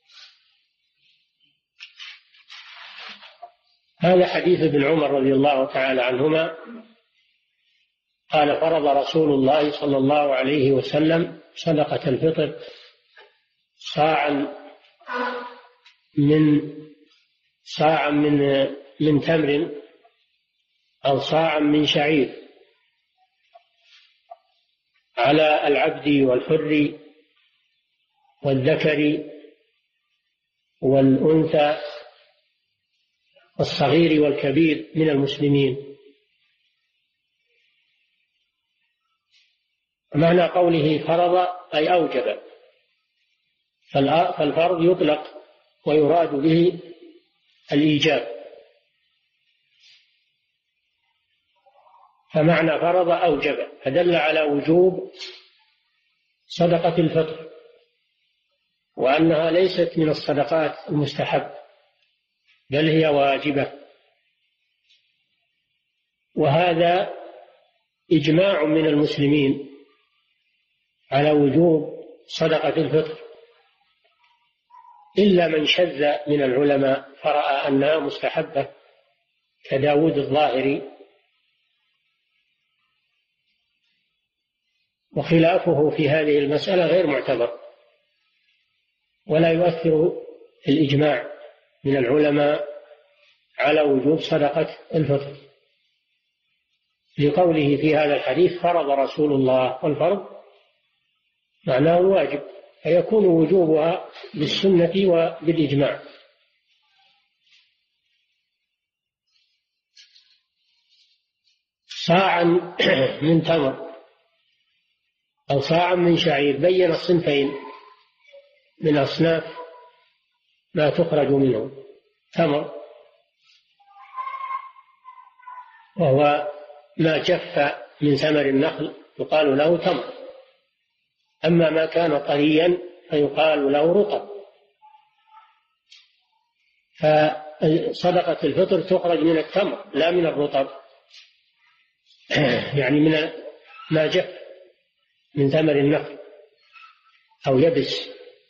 هذا حديث ابن عمر رضي الله تعالى عنهما قال: فرض رسول الله صلى الله عليه وسلم صدقة الفطر صاعا من صاعا من من تمر أو صاعا من شعير على العبد والحر والذكر والأنثى والصغير والكبير من المسلمين. معنى قوله فرض أي أوجب، فالفرض يطلق ويراد به الإيجاب، فمعنى فرض أوجب، فدل على وجوب صدقة الفطر، وأنها ليست من الصدقات المستحب، بل هي واجبة. وهذا إجماع من المسلمين على وجوب صدقة الفطر، إلا من شذ من العلماء فرأى أنها مستحبة كداود الظاهري، وخلافه في هذه المسألة غير معتبر ولا يؤثر الإجماع، من العلماء على وجوب صدقة الفطر، لقوله في هذا الحديث فرض رسول الله، والفرض معناه الواجب، فيكون وجوبها بالسنة وبالإجماع. صاعا من تمر أو صاعا من شعير، بين الصنفين من أصناف ما تخرج منه. تمر وهو ما جف من ثمر النخل يقال له تمر، أما ما كان طريا فيقال له رطب. فصدقة الفطر تخرج من التمر لا من الرطب، يعني من ما جف من ثمر النخل أو يبس،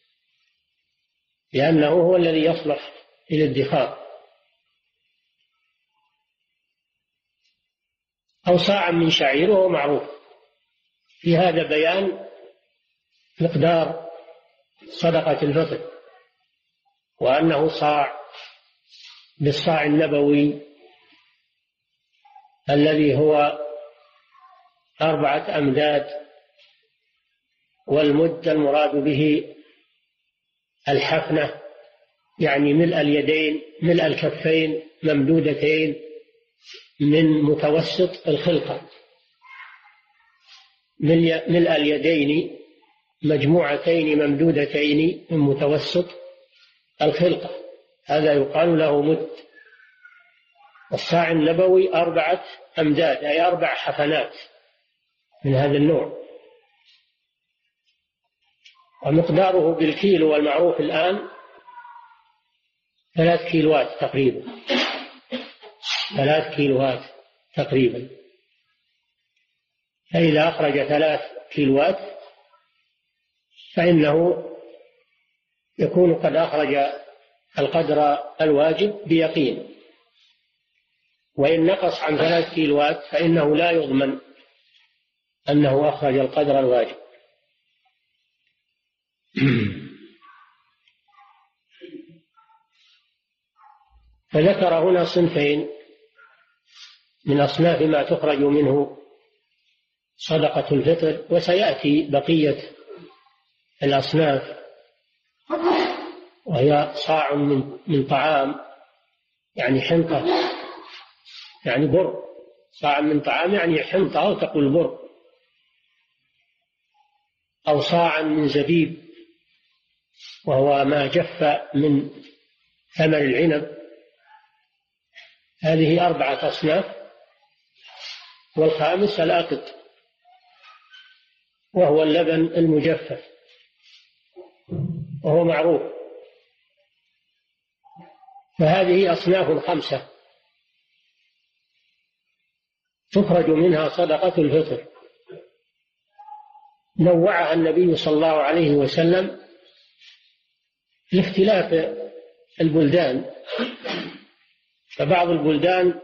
لأنه هو الذي يصلح إلى الادخار. أو صاعا من شعير، وهو معروف. في هذا بيان مقدار صدقة الفطر، وأنه صاع بالصاع النبوي الذي هو أربعة أمداد، والمد المراد به الحفنة، يعني ملء اليدين ملء الكفين ممدودتين من متوسط الخلقة، ملء اليدين مجموعتين ممدودتين من متوسط الخلقة، هذا يقال له مد. الصاع النبوي أربعة أمداد، أي أربع حفنات من هذا النوع، ومقداره بالكيلو والمعروف الآن ثلاث كيلوات تقريبا، ثلاث كيلوات تقريبا. فإذا أخرج ثلاث كيلوات فإنه يكون قد أخرج القدر الواجب بيقين، وإن نقص عن ثلاث كيلوات فإنه لا يضمن أنه أخرج القدر الواجب. فذكر هنا صنفين من أصناف ما تخرج منه صدقة الفطر، وسيأتي بقية الأصناف، وهي صاع من من طعام، يعني حنطة، يعني بر. صاع من طعام يعني حنطة أو تقول بر، أو صاعا من زبيب وهو ما جف من ثمر العنب. هذه أربعة أصناف. والخامس الأقط، وهو اللبن المجفف، وهو معروف. فهذه أصناف خمسة تخرج منها صدقة الفطر، نوعها النبي صلى الله عليه وسلم لاختلاف البلدان. فبعض البلدان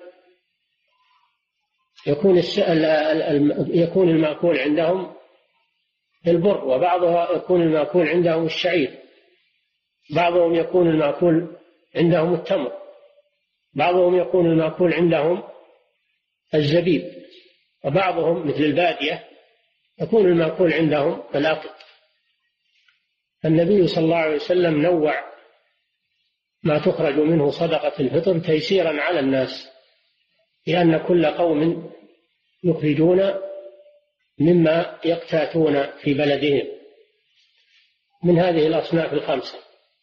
يكون يكون المأكول عندهم البر، وبعضها يكون المأكول عندهم الشعير، بعضهم يكون المأكول عندهم التمر، بعضهم يكون المأكول عندهم الزبيب، وبعضهم مثل البادية يكون المأكول عندهم الأقط. النبي صلى الله عليه وسلم نوع ما تخرج منه صدقة الفطر تيسيرا على الناس، لأن كل قوم يخرجون مما يقتاتون في بلدهم من هذه الأصناف الخمسة.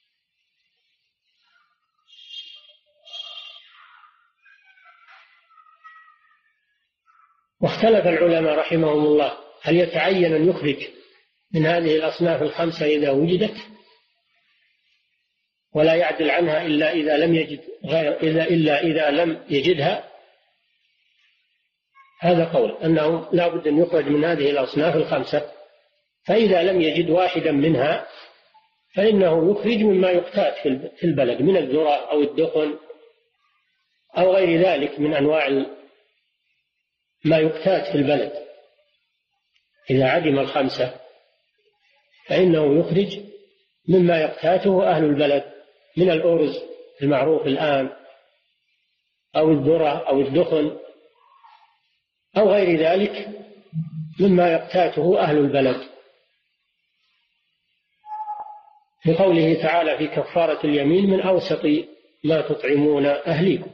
واختلف العلماء رحمهم الله هل يتعين أن يخرج من هذه الأصناف الخمسة إذا وجدت، ولا يعدل عنها إلا إذا لم يجد غير إلا, إلا إذا لم يجدها. هذا قول أنه لا بد أن يخرج من هذه الأصناف الخمسة، فإذا لم يجد واحدا منها فإنه يخرج مما يقتات في البلد من الذرة أو الدخن أو غير ذلك من أنواع ما يقتات في البلد. إذا عدم الخمسة فإنه يخرج مما يقتاته أهل البلد من الأرز المعروف الآن أو الذرة أو الدخن أو غير ذلك مما يقتاته أهل البلد، في قوله تعالى في كفارة اليمين من أوسط ما تطعمون أهليكم.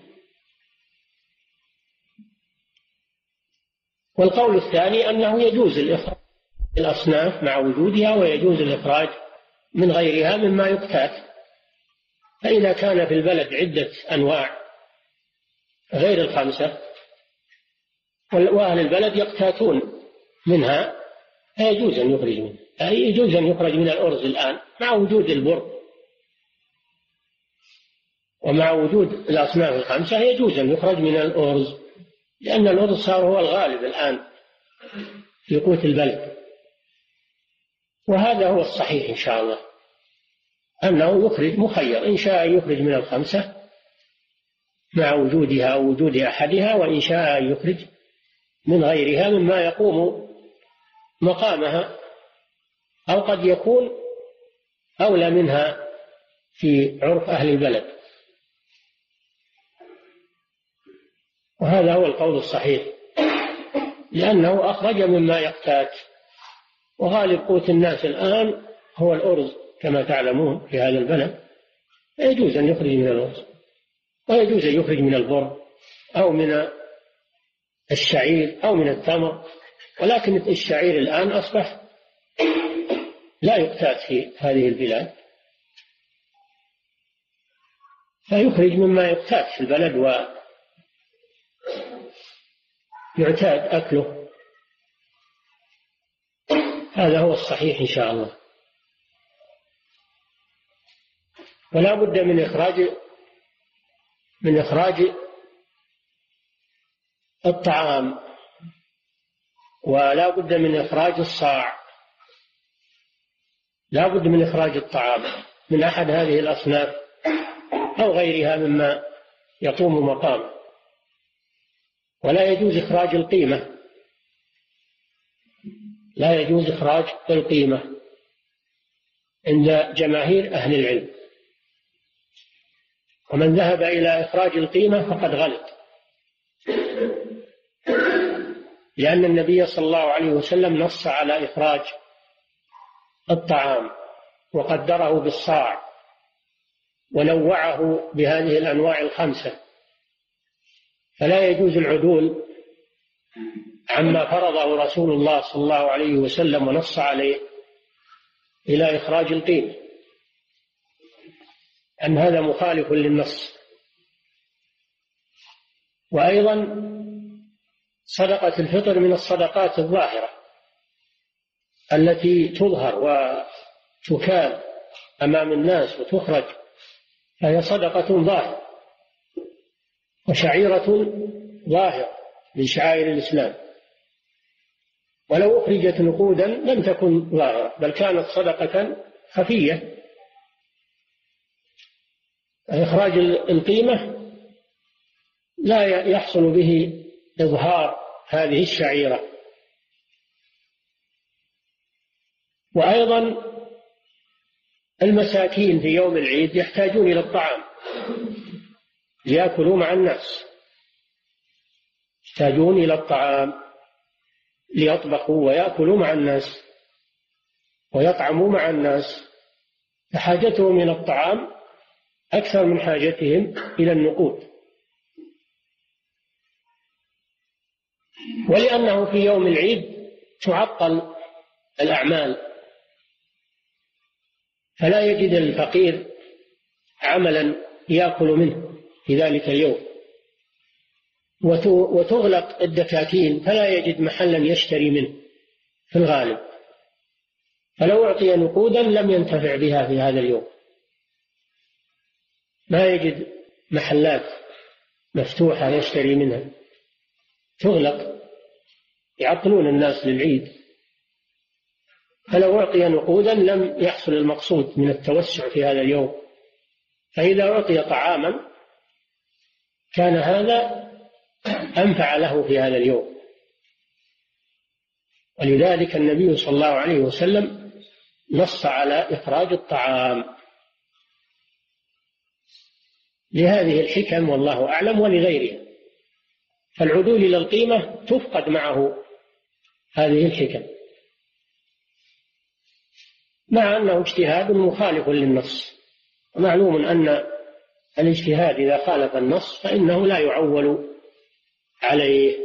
والقول الثاني أنه يجوز الإخراج الأصناف مع وجودها، ويجوز الإخراج من غيرها مما يقتات. فإذا كان في البلد عدة أنواع غير الخمسة وأهل البلد يقتاتون منها فيجوز أن يخرج منها، يجوز أن يخرج من الأرز الآن مع وجود البر، ومع وجود الأصناف الخمسة يجوز أن يخرج من الأرز، لأن الأرز صار هو الغالب الآن في قوت البلد. وهذا هو الصحيح إن شاء الله، أنه يخرج مخير، إن شاء يخرج من الخمسة مع وجودها أو وجود أحدها، وإن شاء يخرج من غيرها مما يقوم مقامها أو قد يكون أولى منها في عرف أهل البلد. وهذا هو القول الصحيح، لأنه أخرج مما يقتات، وغالب قوت الناس الآن هو الأرز كما تعلمون في هذا البلد، يجوز أن يخرج من الأرز، ويجوز أن يخرج من البر أو من الشعير أو من التمر، ولكن الشعير الآن أصبح لا يقتات في هذه البلاد، فيخرج مما يقتات في البلد ويعتاد أكله. هذا هو الصحيح إن شاء الله. ولا بد من إخراج من إخراج الطعام، ولا بد من إخراج الصاع، لا بد من إخراج الطعام من أحد هذه الأصناف أو غيرها مما يقوم مقامه. ولا يجوز إخراج القيمة، لا يجوز إخراج القيمة عند جماهير أهل العلم، ومن ذهب إلى إخراج القيمة فقد غلط، لأن النبي صلى الله عليه وسلم نص على إخراج الطعام وقدره بالصاع ونوعه بهذه الأنواع الخمسة، فلا يجوز العدول عما فرضه رسول الله صلى الله عليه وسلم ونص عليه إلى إخراج القيمة، أن هذا مخالف للنص. وأيضا صدقة الفطر من الصدقات الظاهرة التي تظهر وتكال أمام الناس وتخرج، فهي صدقة ظاهرة وشعيرة ظاهرة من شعائر الإسلام، ولو أخرجت نقودا لم تكن ظاهرة بل كانت صدقة خفية. إخراج القيمة لا يحصل به إظهار هذه الشعيرة. وأيضا المساكين في يوم العيد يحتاجون إلى الطعام ليأكلوا مع الناس، يحتاجون إلى الطعام ليطبخوا ويأكلوا مع الناس ويطعموا مع الناس، فحاجتهم إلى الطعام أكثر من حاجتهم إلى النقود. ولأنه في يوم العيد تعطل الأعمال، فلا يجد الفقير عملا يأكل منه في ذلك اليوم، وتغلق الدكاكين فلا يجد محلا يشتري منه في الغالب، فلو أعطي نقودا لم ينتفع بها في هذا اليوم، ما يجد محلات مفتوحة يشتري منها، تغلق، يعطلون الناس للعيد. فلو أعطي نقودا لم يحصل المقصود من التوسع في هذا اليوم، فإذا أعطي طعاما كان هذا أنفع له في هذا اليوم. ولذلك النبي صلى الله عليه وسلم نص على إخراج الطعام. لهذه الحكم والله أعلم ولغيرها، فالعدول إلى القيمة تفقد معه هذه الحكم، مع أنه اجتهاد مخالف للنص. معلوم أن الاجتهاد إذا خالف النص فإنه لا يعول عليه.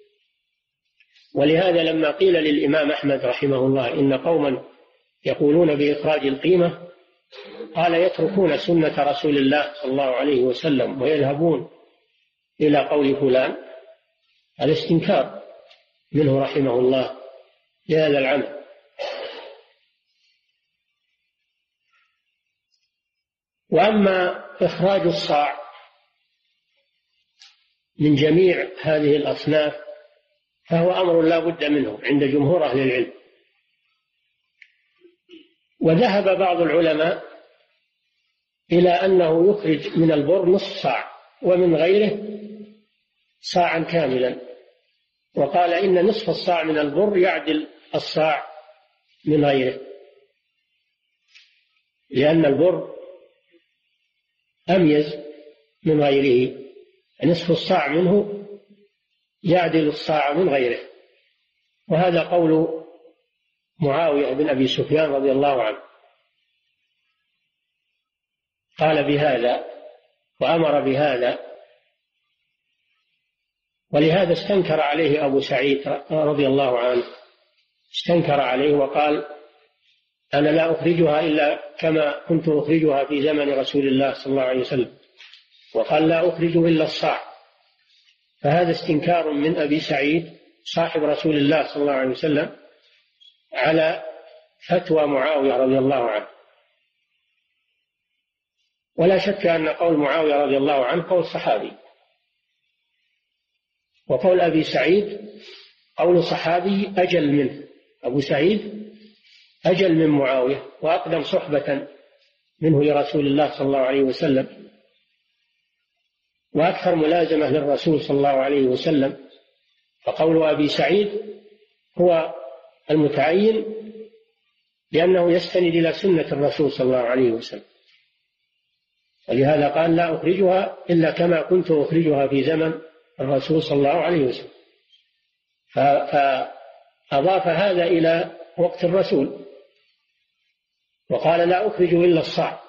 ولهذا لما قيل للإمام أحمد رحمه الله إن قوما يقولون بإخراج القيمة، قال يتركون سنة رسول الله صلى الله عليه وسلم ويذهبون إلى قول فلان، هذا استنكار منه رحمه الله لهذا العمل. وأما إخراج الصاع من جميع هذه الأصناف فهو أمر لا بد منه عند جمهور أهل العلم. وذهب بعض العلماء إلى أنه يخرج من البر نصف صاع ومن غيره صاعا كاملا، وقال إن نصف الصاع من البر يعدل الصاع من غيره، لأن البر أميز من غيره، نصف الصاع منه يعدل الصاع من غيره. وهذا قول معاوية بن أبي سفيان رضي الله عنه، قال بهذا وأمر بهذا. ولهذا استنكر عليه أبو سعيد رضي الله عنه، استنكر عليه وقال أنا لا أخرجها إلا كما كنت أخرجها في زمن رسول الله صلى الله عليه وسلم، وقال لا أخرج إلا الصاع. فهذا استنكار من أبي سعيد صاحب رسول الله صلى الله عليه وسلم على فتوى معاوية رضي الله عنه. ولا شك أن قول معاوية رضي الله عنه قول صحابي، وقول أبي سعيد قول صحابي أجل منه. أبو سعيد أجل من معاوية وأقدم صحبة منه لرسول الله صلى الله عليه وسلم، وأكثر ملازمة للرسول صلى الله عليه وسلم. فقول أبي سعيد هو المتعين لأنه يستند إلى سنة الرسول صلى الله عليه وسلم، ولهذا قال لا أخرجها إلا كما كنت أخرجها في زمن الرسول صلى الله عليه وسلم. فأضاف هذا إلى وقت الرسول وقال لا أخرج إلا الصاع.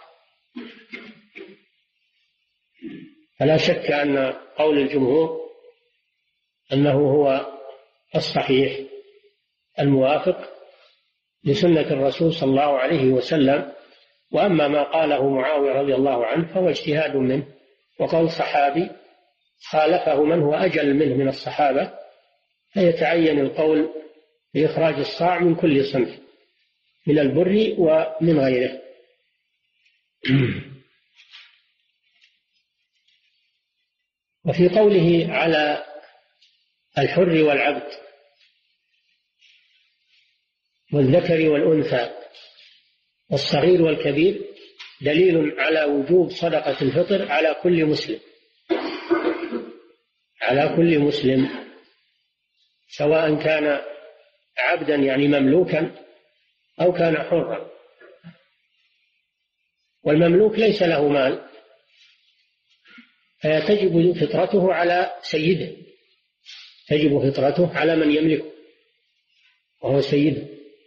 فلا شك أن قول الجمهور أنه هو الصحيح الموافق لسنة الرسول صلى الله عليه وسلم. وأما ما قاله معاوية رضي الله عنه فهو اجتهاد منه وقول صحابي خالفه من هو أجل منه من الصحابة، فيتعين القول بإخراج الصاع من كل صنف من البر ومن غيره. وفي قوله على الحر والعبد والذكر والأنثى والصغير والكبير دليل على وجوب صدقة الفطر على كل مسلم، على كل مسلم سواء كان عبدا يعني مملوكا أو كان حرا. والمملوك ليس له مال فتجب فطرته على سيده، تجب فطرته على من يملكه وهو سيده.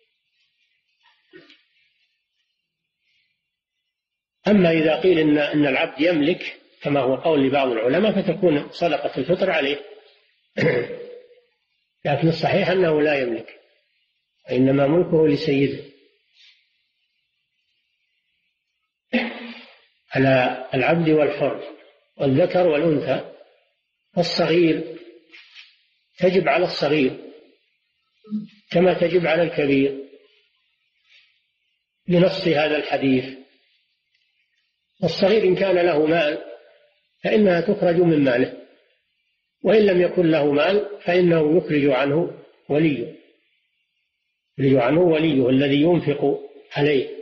أما إذا قيل إن, إن العبد يملك كما هو قول لبعض العلماء فتكون صدقة الفطر عليه، لكن الصحيح أنه لا يملك، إنما ملكه لسيده. على العبد والحر والذكر والأنثى والصغير تجب على الصغير كما تجب على الكبير بنص هذا الحديث. الصغير إن كان له مال فإنها تخرج من ماله، وإن لم يكن له مال فإنه يخرج عنه وليه، يخرج عنه وليه الذي ينفق عليه.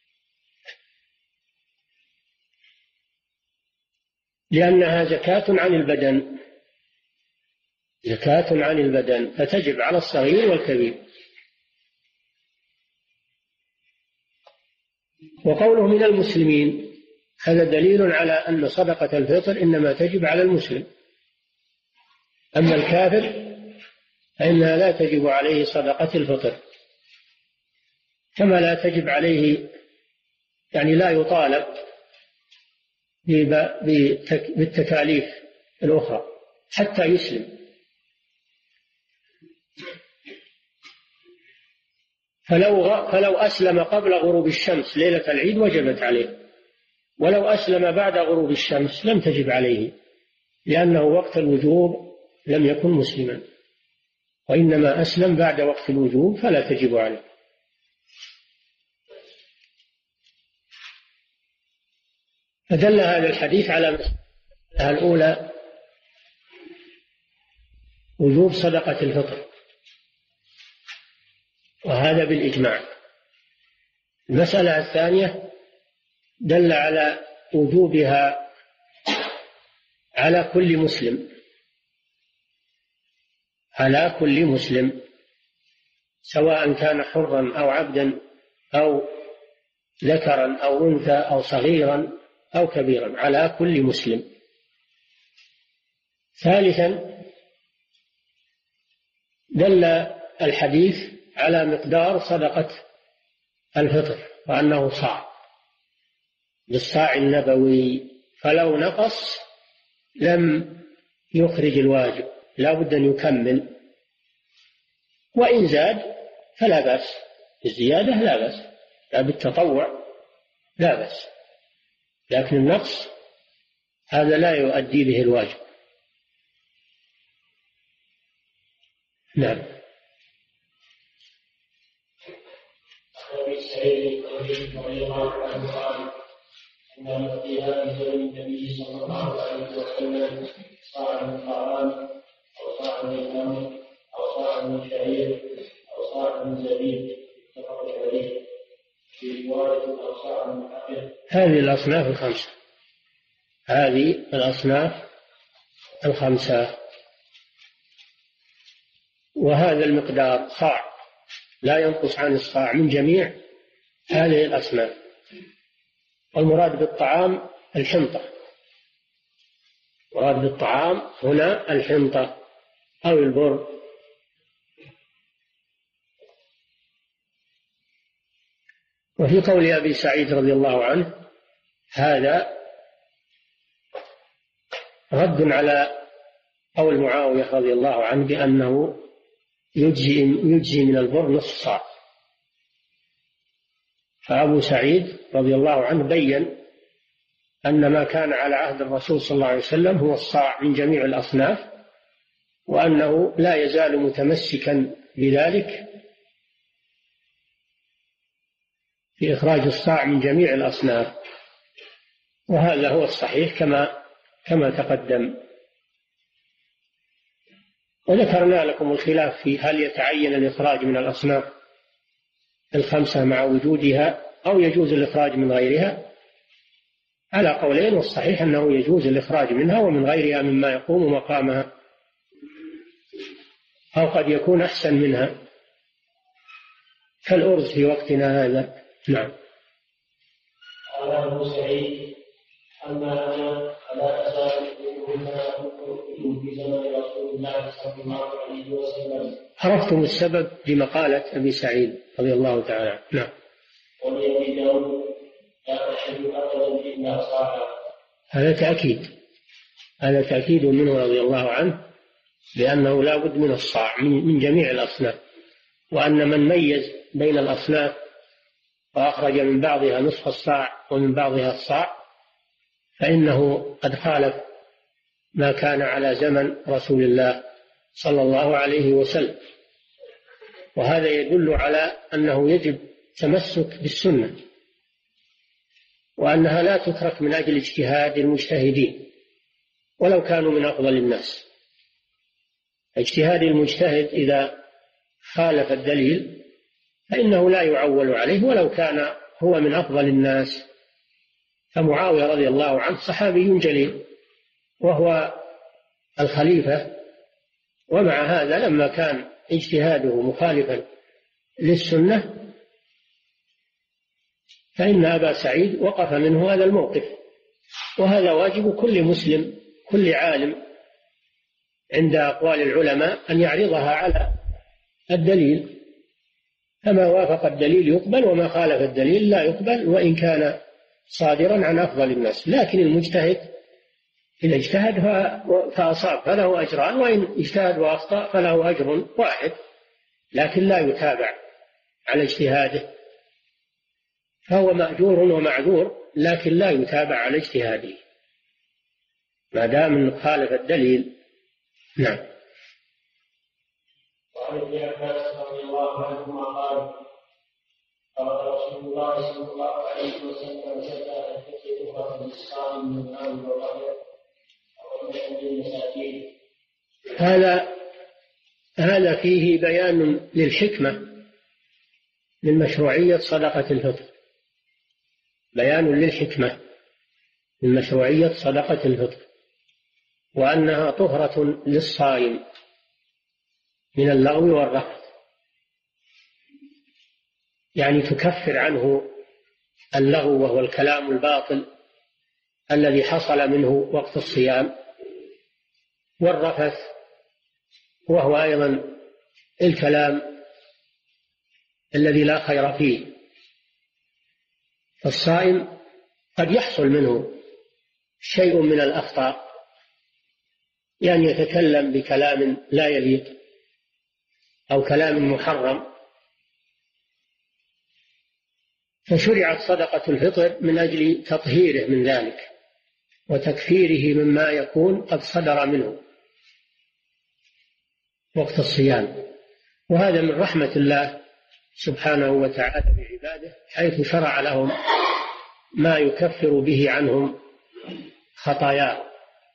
لأنها زكاة عن البدن، زكاة عن البدن فتجب على الصغير والكبير. وقوله من المسلمين هذا دليل على أن صدقة الفطر إنما تجب على المسلم، أما الكافر فإنها لا تجب عليه صدقة الفطر، كما لا تجب عليه، يعني لا يطالب بالتكاليف الأخرى حتى يسلم. فلو فلو أسلم قبل غروب الشمس ليلة العيد وجبت عليه، ولو أسلم بعد غروب الشمس لم تجب عليه، لأنه وقت الوجوب لم يكن مسلما، وإنما أسلم بعد وقت الوجوب فلا تجب عليه. فدل هذا الحديث على المسألة الأولى وجوب صدقة الفطر، وهذا بالإجماع. المسألة الثانية دل على وجوبها على كل مسلم، على كل مسلم سواء كان حرا أو عبدا أو ذكرا أو أنثى أو صغيرا أو كبيرا، على كل مسلم. ثالثا دل الحديث على مقدار صدقة الفطر، وأنه صاع بالصاع النبوي، فلو نقص لم يخرج الواجب، لا بد أن يكمل، وإن زاد فلا بأس، الزيادة لا بأس، لا بالتطوع لا بأس، لكن النقص هذا لا يؤدي به الواجب. نعم. أبي سعيد رضي الله عنه قال: إنما في هذه النبي صلى الله عليه وسلم صاع من طعام أو صاع من تمر أو صاع من شعير أو صاع من زبيب، متفق عليه، في رواية أو صاع من حقير. هذه الأصناف الخمسة، هذه الأصناف الخمسة، وهذا المقدار صاع لا ينقص عن الصاع من جميع هذه الأصناف. والمراد بالطعام الحنطة، مراد بالطعام هنا الحنطة أو البر. وفي قول أبي سعيد رضي الله عنه هذا رد على قول معاوية رضي الله عنه بأنه يجزي, يجزي من البر نصف صاع. فأبو سعيد رضي الله عنه بين أن ما كان على عهد الرسول صلى الله عليه وسلم هو الصاع من جميع الأصناف، وأنه لا يزال متمسكا بذلك في إخراج الصاع من جميع الأصناف، وهذا هو الصحيح كما كما تقدم. وذكرنا لكم الخلاف في هل يتعين الإخراج من الأصناف الخمسة مع وجودها أو يجوز الإخراج من غيرها، على قولين، والصحيح أنه يجوز الإخراج منها ومن غيرها مما يقوم مقامها أو قد يكون أحسن منها كالأرز في وقتنا هذا. نعم. قال أبو سعيد: أما أنا فلا أزال أقولها في زمن رسول الله صلى الله عليه وسلم. عرفتم السبب لمقالة أبي سعيد رضي الله تعالى عنه. نعم. ولأبي داود: لا تحل أبدا إلا صاعا. هذا تأكيد، هذا تأكيد منه رضي الله عنه لأنه لا بد من الصاع من جميع الأصناف، وأن من ميز بين الأصناف وأخرج من بعضها نصف الصاع ومن بعضها الصاع فإنه قد خالف ما كان على زمن رسول الله صلى الله عليه وسلم. وهذا يدل على أنه يجب تمسك بالسنة، وأنها لا تترك من أجل اجتهاد المجتهدين ولو كانوا من أفضل الناس. اجتهاد المجتهد إذا خالف الدليل فإنه لا يعول عليه ولو كان هو من أفضل الناس. فمعاوية رضي الله عنه صحابي جليل وهو الخليفة، ومع هذا لما كان اجتهاده مخالفا للسنة فإن أبا سعيد وقف منه هذا الموقف وهذا واجب كل مسلم، كل عالم عند أقوال العلماء أن يعرضها على الدليل، فما وافق الدليل يقبل وما خالف الدليل لا يقبل، وإن كان صادرا عن أفضل الناس. لكن المجتهد إذا اجتهد فأصاب فله أجران، وإن اجتهد وأخطأ فله أجر واحد، لكن لا يتابع على اجتهاده، فهو مأجور ومعذور، لكن لا يتابع على اجتهاده ما دام خالف الدليل. نعم. وعن ابن عباس رضي الله عنهما قال قال رسول الله صلى الله عليه وسلم زكاة الفطر تؤخذ للصائم من المال والغير وعطية للمساكين. هذا هذا فيه بيان للحكمة من مشروعية صدقة الفطر، بيان للحكمة من مشروعية صدقة الفطر، وأنها طهرة للصائم من اللغو والرفث، يعني تكفر عنه اللغو وهو الكلام الباطل الذي حصل منه وقت الصيام، والرفث وهو أيضا الكلام الذي لا خير فيه. فالصائم قد يحصل منه شيء من الأخطاء، يعني يتكلم بكلام لا يليق أو كلام محرم، فشرعت صدقة الفطر من أجل تطهيره من ذلك وتكفيره مما يكون قد صدر منه وقت الصيام. وهذا من رحمة الله سبحانه وتعالى بعباده، حيث شرع لهم ما يكفر به عنهم خطاياهم.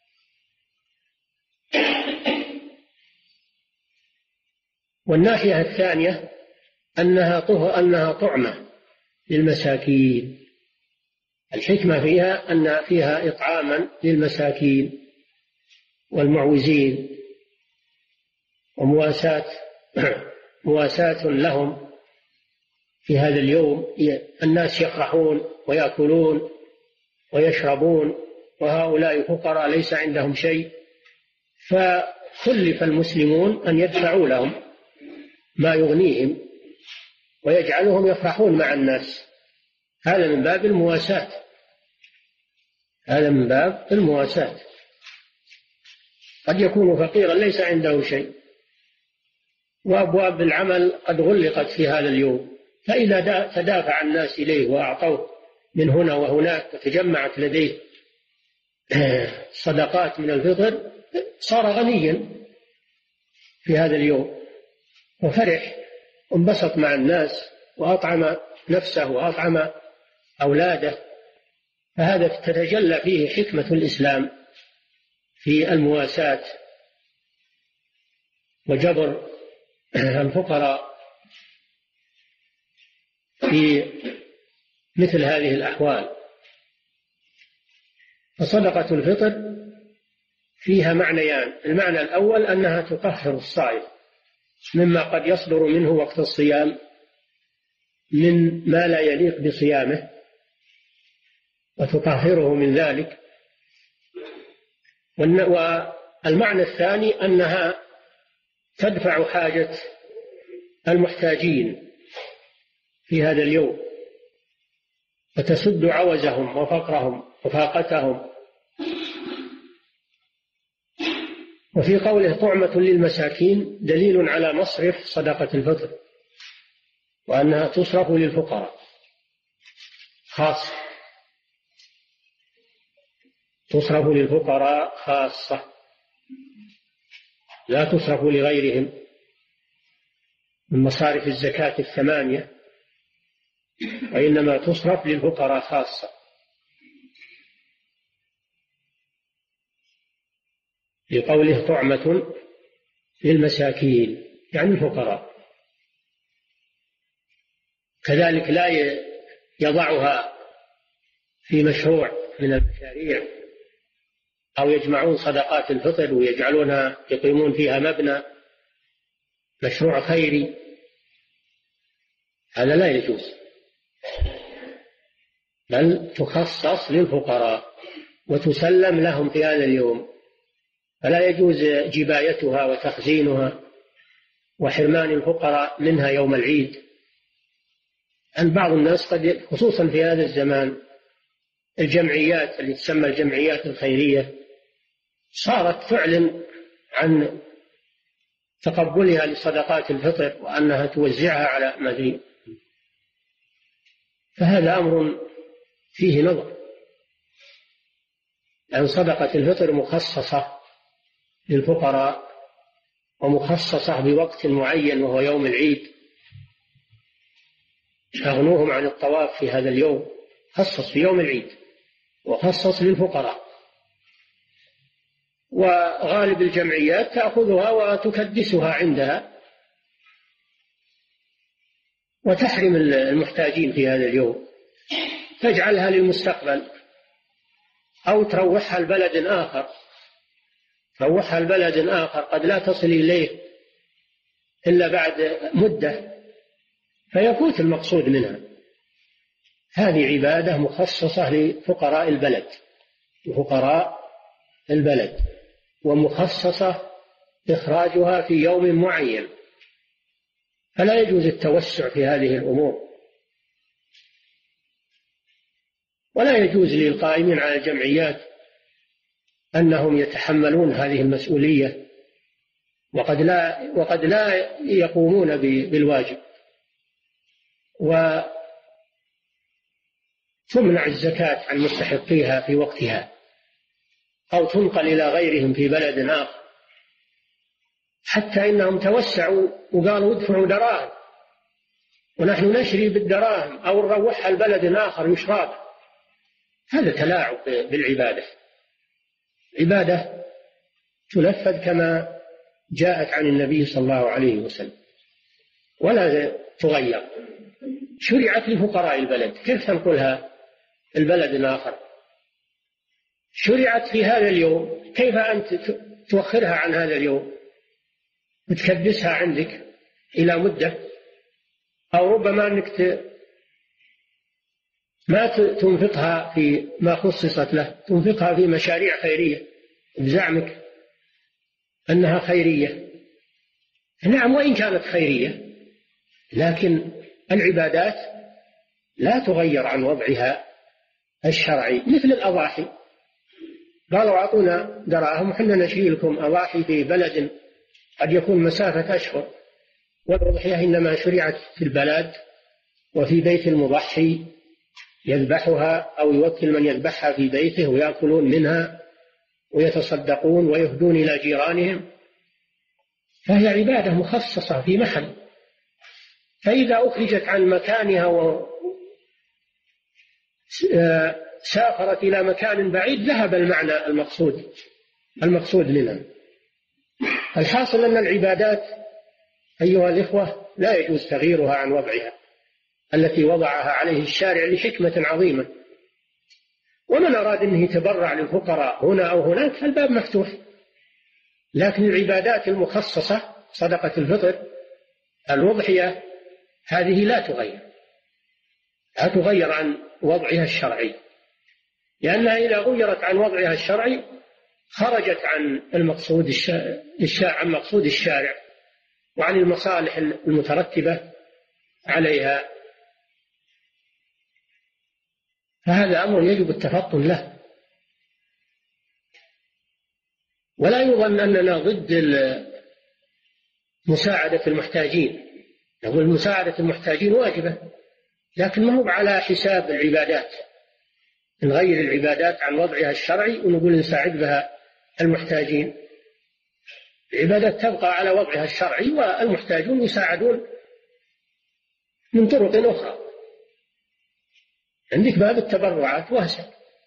والناحية الثانية أنها طهر أنها طعمة للمساكين. الحكمة فيها أن فيها إطعاما للمساكين والمعوزين ومواساة مواساة لهم في هذا اليوم. الناس يفرحون ويأكلون ويشربون، وهؤلاء فقراء ليس عندهم شيء، فكلف المسلمون أن يدفعوا لهم ما يغنيهم ويجعلهم يفرحون مع الناس. هذا من باب المواساة، هذا من باب المواساة. قد يكون فقيرا ليس عنده شيء وأبواب العمل قد غلقت في هذا اليوم، فإذا تدافع الناس إليه وأعطوه من هنا وهناك وتجمعت لديه صدقات من الفطر صار غنيا في هذا اليوم، وفرح وانبسط مع الناس وأطعم نفسه وأطعم أولاده. فهذا تتجلى فيه حكمة الإسلام في المواساة وجبر الفقراء في مثل هذه الأحوال. فصدقة الفطر فيها معنيان: المعنى الأول أنها تطهر الصائم مما قد يصدر منه وقت الصيام من ما لا يليق بصيامه وتطهره من ذلك. والمعنى الثاني أنها تدفع حاجة المحتاجين في هذا اليوم وتسد عوزهم وفقرهم وفاقتهم. وفي قوله طعمة للمساكين دليل على مصرف صدقة الفطر، وأنها تصرف للفقراء خاصة، تصرف للفقراء خاصة، لا تصرف لغيرهم من مصارف الزكاة الثمانية، وإنما تصرف للفقراء خاصة. لقوله طعمة للمساكين يعني الفقراء. كذلك لا يضعها في مشروع من المشاريع أو يجمعون صدقات الفطر ويجعلونها يقيمون فيها مبنى مشروع خيري، هذا لا يجوز، بل تخصص للفقراء وتسلم لهم في هذا اليوم، فلا يجوز جبايتها وتخزينها وحرمان الفقراء منها يوم العيد. أن بعض الناس قد خصوصا في هذا الزمان الجمعيات اللي تسمى الجمعيات الخيرية صارت تعلن عن تقبلها لصدقات الفطر وأنها توزعها على مدين، فهذا أمر فيه نظر، لأن صدقة الفطر مخصصة للفقراء ومخصصة بوقت معين وهو يوم العيد، أغنوهم عن الطواف في هذا اليوم، خصص في يوم العيد وخصص للفقراء. وغالب الجمعيات تأخذها وتكدسها عندها وتحرم المحتاجين في هذا اليوم، تجعلها للمستقبل أو تروحها لبلد آخر تروحها لبلد آخر قد لا تصل إليه إلا بعد مدة فيفوت المقصود منها. هذه عبادة مخصصة لفقراء البلد لفقراء البلد ومخصصة إخراجها في يوم معين، فلا يجوز التوسع في هذه الأمور، ولا يجوز للقائمين على الجمعيات أنهم يتحملون هذه المسؤولية وقد لا وقد لا يقومون بالواجب، وتمنع الزكاة عن مستحقيها في وقتها أو تنقل إلى غيرهم في بلد آخر، حتى إنهم توسعوا وقالوا ادفعوا دراهم ونحن نشري بالدراهم أو نروحها لبلد آخر يشرب. هذا تلاعب بالعبادة، عبادة تنفذ كما جاءت عن النبي صلى الله عليه وسلم ولا تغير. شرعت لفقراء البلد، كيف تنقلها البلد الآخر؟ شرعت في هذا اليوم، كيف أنت تؤخرها عن هذا اليوم وتكدسها عندك إلى مدة، أو ربما أنك ما تنفقها في ما خصصت له، تنفقها في مشاريع خيرية بزعمك أنها خيرية. نعم، وإن كانت خيرية لكن العبادات لا تغير عن وضعها الشرعي، مثل الأضاحي، قالوا أعطونا دراهم وحنا نشري لكم أضاحي في بلد قد يكون مسافة أشهر، والأضحية إنما شرعت في البلد وفي بيت المضحي يذبحها أو يوكل من يذبحها في بيته ويأكلون منها ويتصدقون ويهدون إلى جيرانهم، فهي عبادة مخصصة في محل، فإذا أخرجت عن مكانها وسافرت إلى مكان بعيد ذهب المعنى المقصود المقصود منها. الحاصل أن العبادات أيها الإخوة لا يجوز تغييرها عن وضعها التي وضعها عليه الشارع لحكمة عظيمة، ومن أراد أنه يتبرع للفقراء هنا أو هناك فالباب مفتوح، لكن العبادات المخصصة صدقة الفطر الأضحية هذه لا تغير لا تغير عن وضعها الشرعي، لأنها إذا غيرت عن وضعها الشرعي خرجت عن المقصود الشارع عن مقصود الشارع وعن المصالح المترتبة عليها، فهذا أمر يجب التفطن له. ولا يظن أننا ضد مساعدة المحتاجين، نقول مساعدة المحتاجين واجبة، لكن ما هو على حساب العبادات، نغير العبادات عن وضعها الشرعي ونقول نساعد بها المحتاجين. العبادات تبقى على وضعها الشرعي والمحتاجون يساعدون من طرق أخرى. عندك باب التبرعات واسع،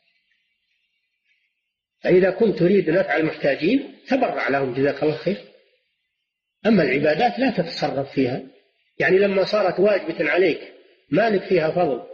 فإذا كنت تريد نفع المحتاجين تبرع لهم جزاك الله خير، أما العبادات لا تتصرف فيها، يعني لما صارت واجبة عليك ما لك فيها فضل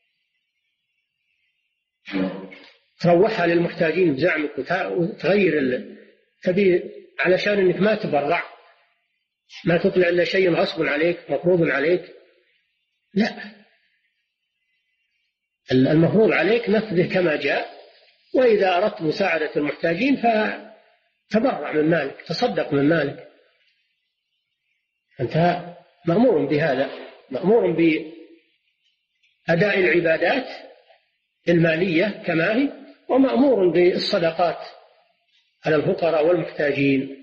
تروحها للمحتاجين بزعمك وتغير تبي علشان انك ما تبرع، ما تطلع الا شيء غصب عليك مفروض عليك. لا، المفروض عليك نفذه كما جاء وإذا أردت مساعدة المحتاجين فتبرع من مالك، تصدق من مالك. أنت مأمور بهذا، مأمور بأداء العبادات المالية كما هي، ومأمور بالصدقات على الفقراء والمحتاجين.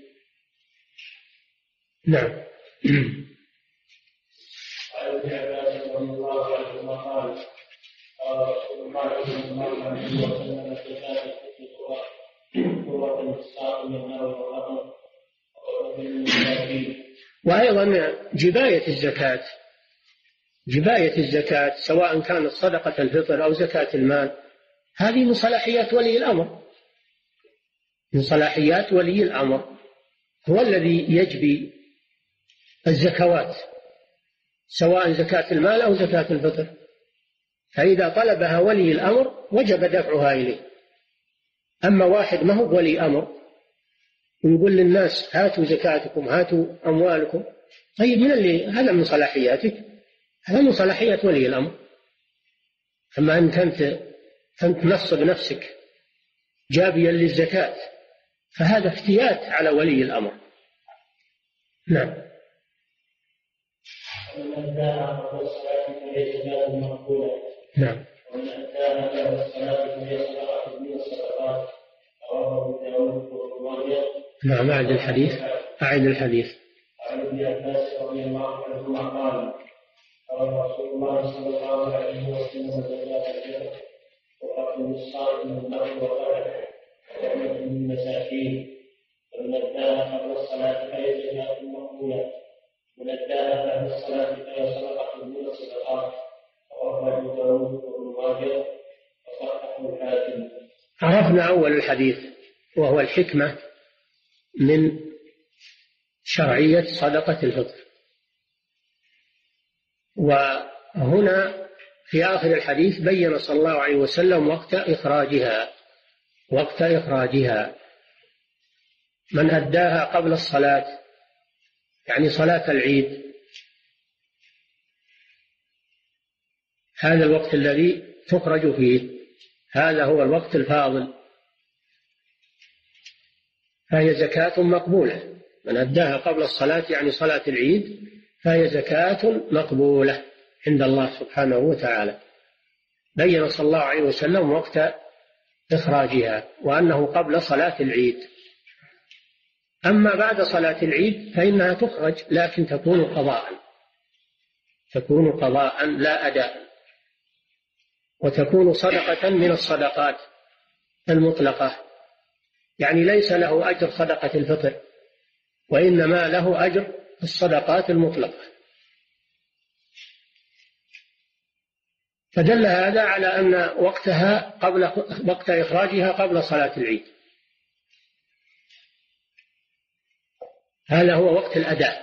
نعم. وعن ابن عباس رضي الله عنهما قال قال رسول الله صلى الله عليه وسلم الزكاة في سورة النساء من النار والقمر وقوله للمساكين. وأيضا جباية الزكاة، جباية الزكاة سواء كانت صدقة الفطر أو زكاة المال، هذه من صلاحيات ولي الأمر، من صلاحيات ولي الأمر، هو الذي يجبي الزكوات سواء زكاة المال أو زكاة الفطر، فإذا طلبها ولي الأمر وجب دفعها إليه. أما واحد ما هو ولي أمر ويقول للناس هاتوا زكاتكم هاتوا أموالكم، طيب من اللي هذا من صلاحياتك؟ هذا من صلاحيات ولي الأمر. أما أن كنت كنت تنصب نفسك جابيا للزكاة فهذا افتيات على ولي الأمر. نعم. ومن أداها قبل الصلاة فهي زكاة مقبولة. نعم. ومن أداها بعد الصلاة فهي صدقة من الصدقات. رواه أبو داود وابن. نعم. أعد الحديث. أعد الحديث. عن ابن عباس رضي الله عنهما قال قال رسول الله صلى الله عليه وسلم زكاة الفطر وقتل الصائم من النار والقدر وعمة المساكين. ومن أداها قبل الصلاة فهي زكاة مقبولة. ومن أداها بعد الصلاة فهي صدقة من الصدقات. رواه أبو داود وابن ماجه وصححه الحاكم. عرفنا أول الحديث وهو الحكمة من شرعية صدقة الفطر، وهنا في آخر الحديث بين صلى الله عليه وسلم وقت إخراجها، وقت إخراجها من أداها قبل الصلاة يعني صلاة العيد، هذا الوقت الذي تخرج فيه، هذا هو الوقت الفاضل، فهي زكاة مقبولة. من أداها قبل الصلاة يعني صلاة العيد فهي زكاة مقبولة عند الله سبحانه وتعالى. بين صلى الله عليه وسلم وقت إخراجها وأنه قبل صلاة العيد. أما بعد صلاة العيد فإنها تخرج لكن تكون قضاء، تكون قضاء لا أداء، وتكون صدقة من الصدقات المطلقة، يعني ليس له أجر صدقة الفطر وإنما له أجر الصدقات المطلقة. فدل هذا على أن وقتها قبل وقت إخراجها قبل صلاة العيد، هذا هو وقت الأداء،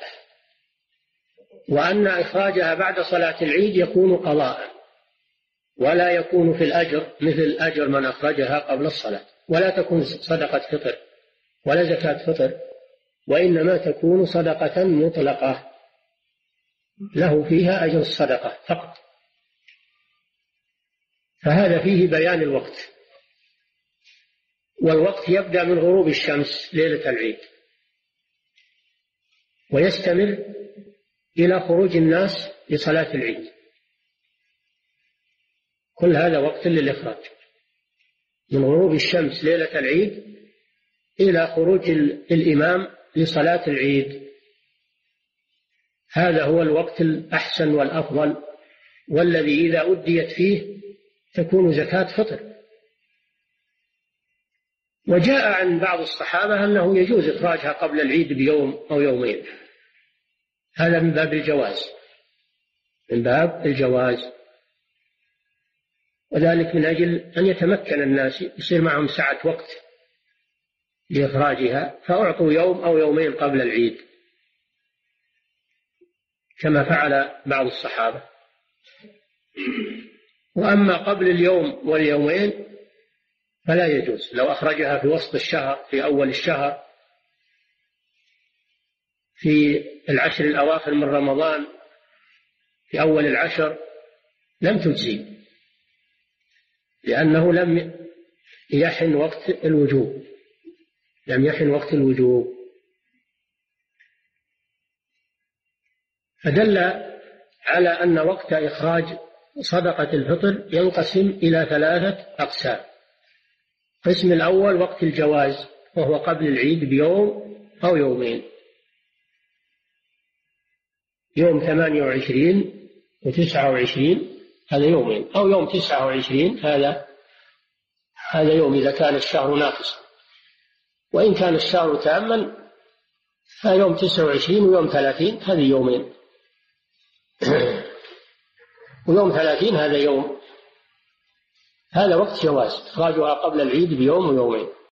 وأن إخراجها بعد صلاة العيد يكون قضاء ولا يكون في الأجر مثل أجر من أخرجها قبل الصلاة، ولا تكون صدقة فطر ولا زكاة فطر، وإنما تكون صدقة مطلقة له فيها أجر الصدقة فقط. فهذا فيه بيان الوقت، والوقت يبدأ من غروب الشمس ليلة العيد ويستمر إلى خروج الناس لصلاة العيد، كل هذا وقت للإخراج، من غروب الشمس ليلة العيد إلى خروج الإمام لصلاة العيد. هذا هو الوقت الأحسن والأفضل، والذي إذا أديت فيه تكون زكاة فطر. وجاء عن بعض الصحابة أنه يجوز إخراجها قبل العيد بيوم أو يومين، هذا من باب الجواز، من باب الجواز، وذلك من أجل أن يتمكن الناس يصير معهم سعة وقت لإخراجها، فأعطوا يوم أو يومين قبل العيد كما فعل بعض الصحابة. وأما قبل اليوم واليومين فلا يجوز، لو أخرجها في وسط الشهر في أول الشهر في العشر الأواخر من رمضان في أول العشر لم تجزي، لأنه لم يحن وقت الوجوب، لم يحن وقت الوجوب. فدل على أن وقت إخراج صدقة الفطر ينقسم إلى ثلاثة أقسام. القسم الأول وقت الجواز، وهو قبل العيد بيوم أو يومين، يوم ثمانية وعشرين وتسعة وعشرين هذا يومين، أو يوم تسعة وعشرين هذا هذا يوم إذا كان الشهر ناقصا، وإن كان الشهر تاما فيوم تسعة وعشرين ويوم ثلاثين هذه يومين، ويوم ثلاثين هذا يوم. هذا وقت جواز إخراجها قبل العيد بيوم ويومين.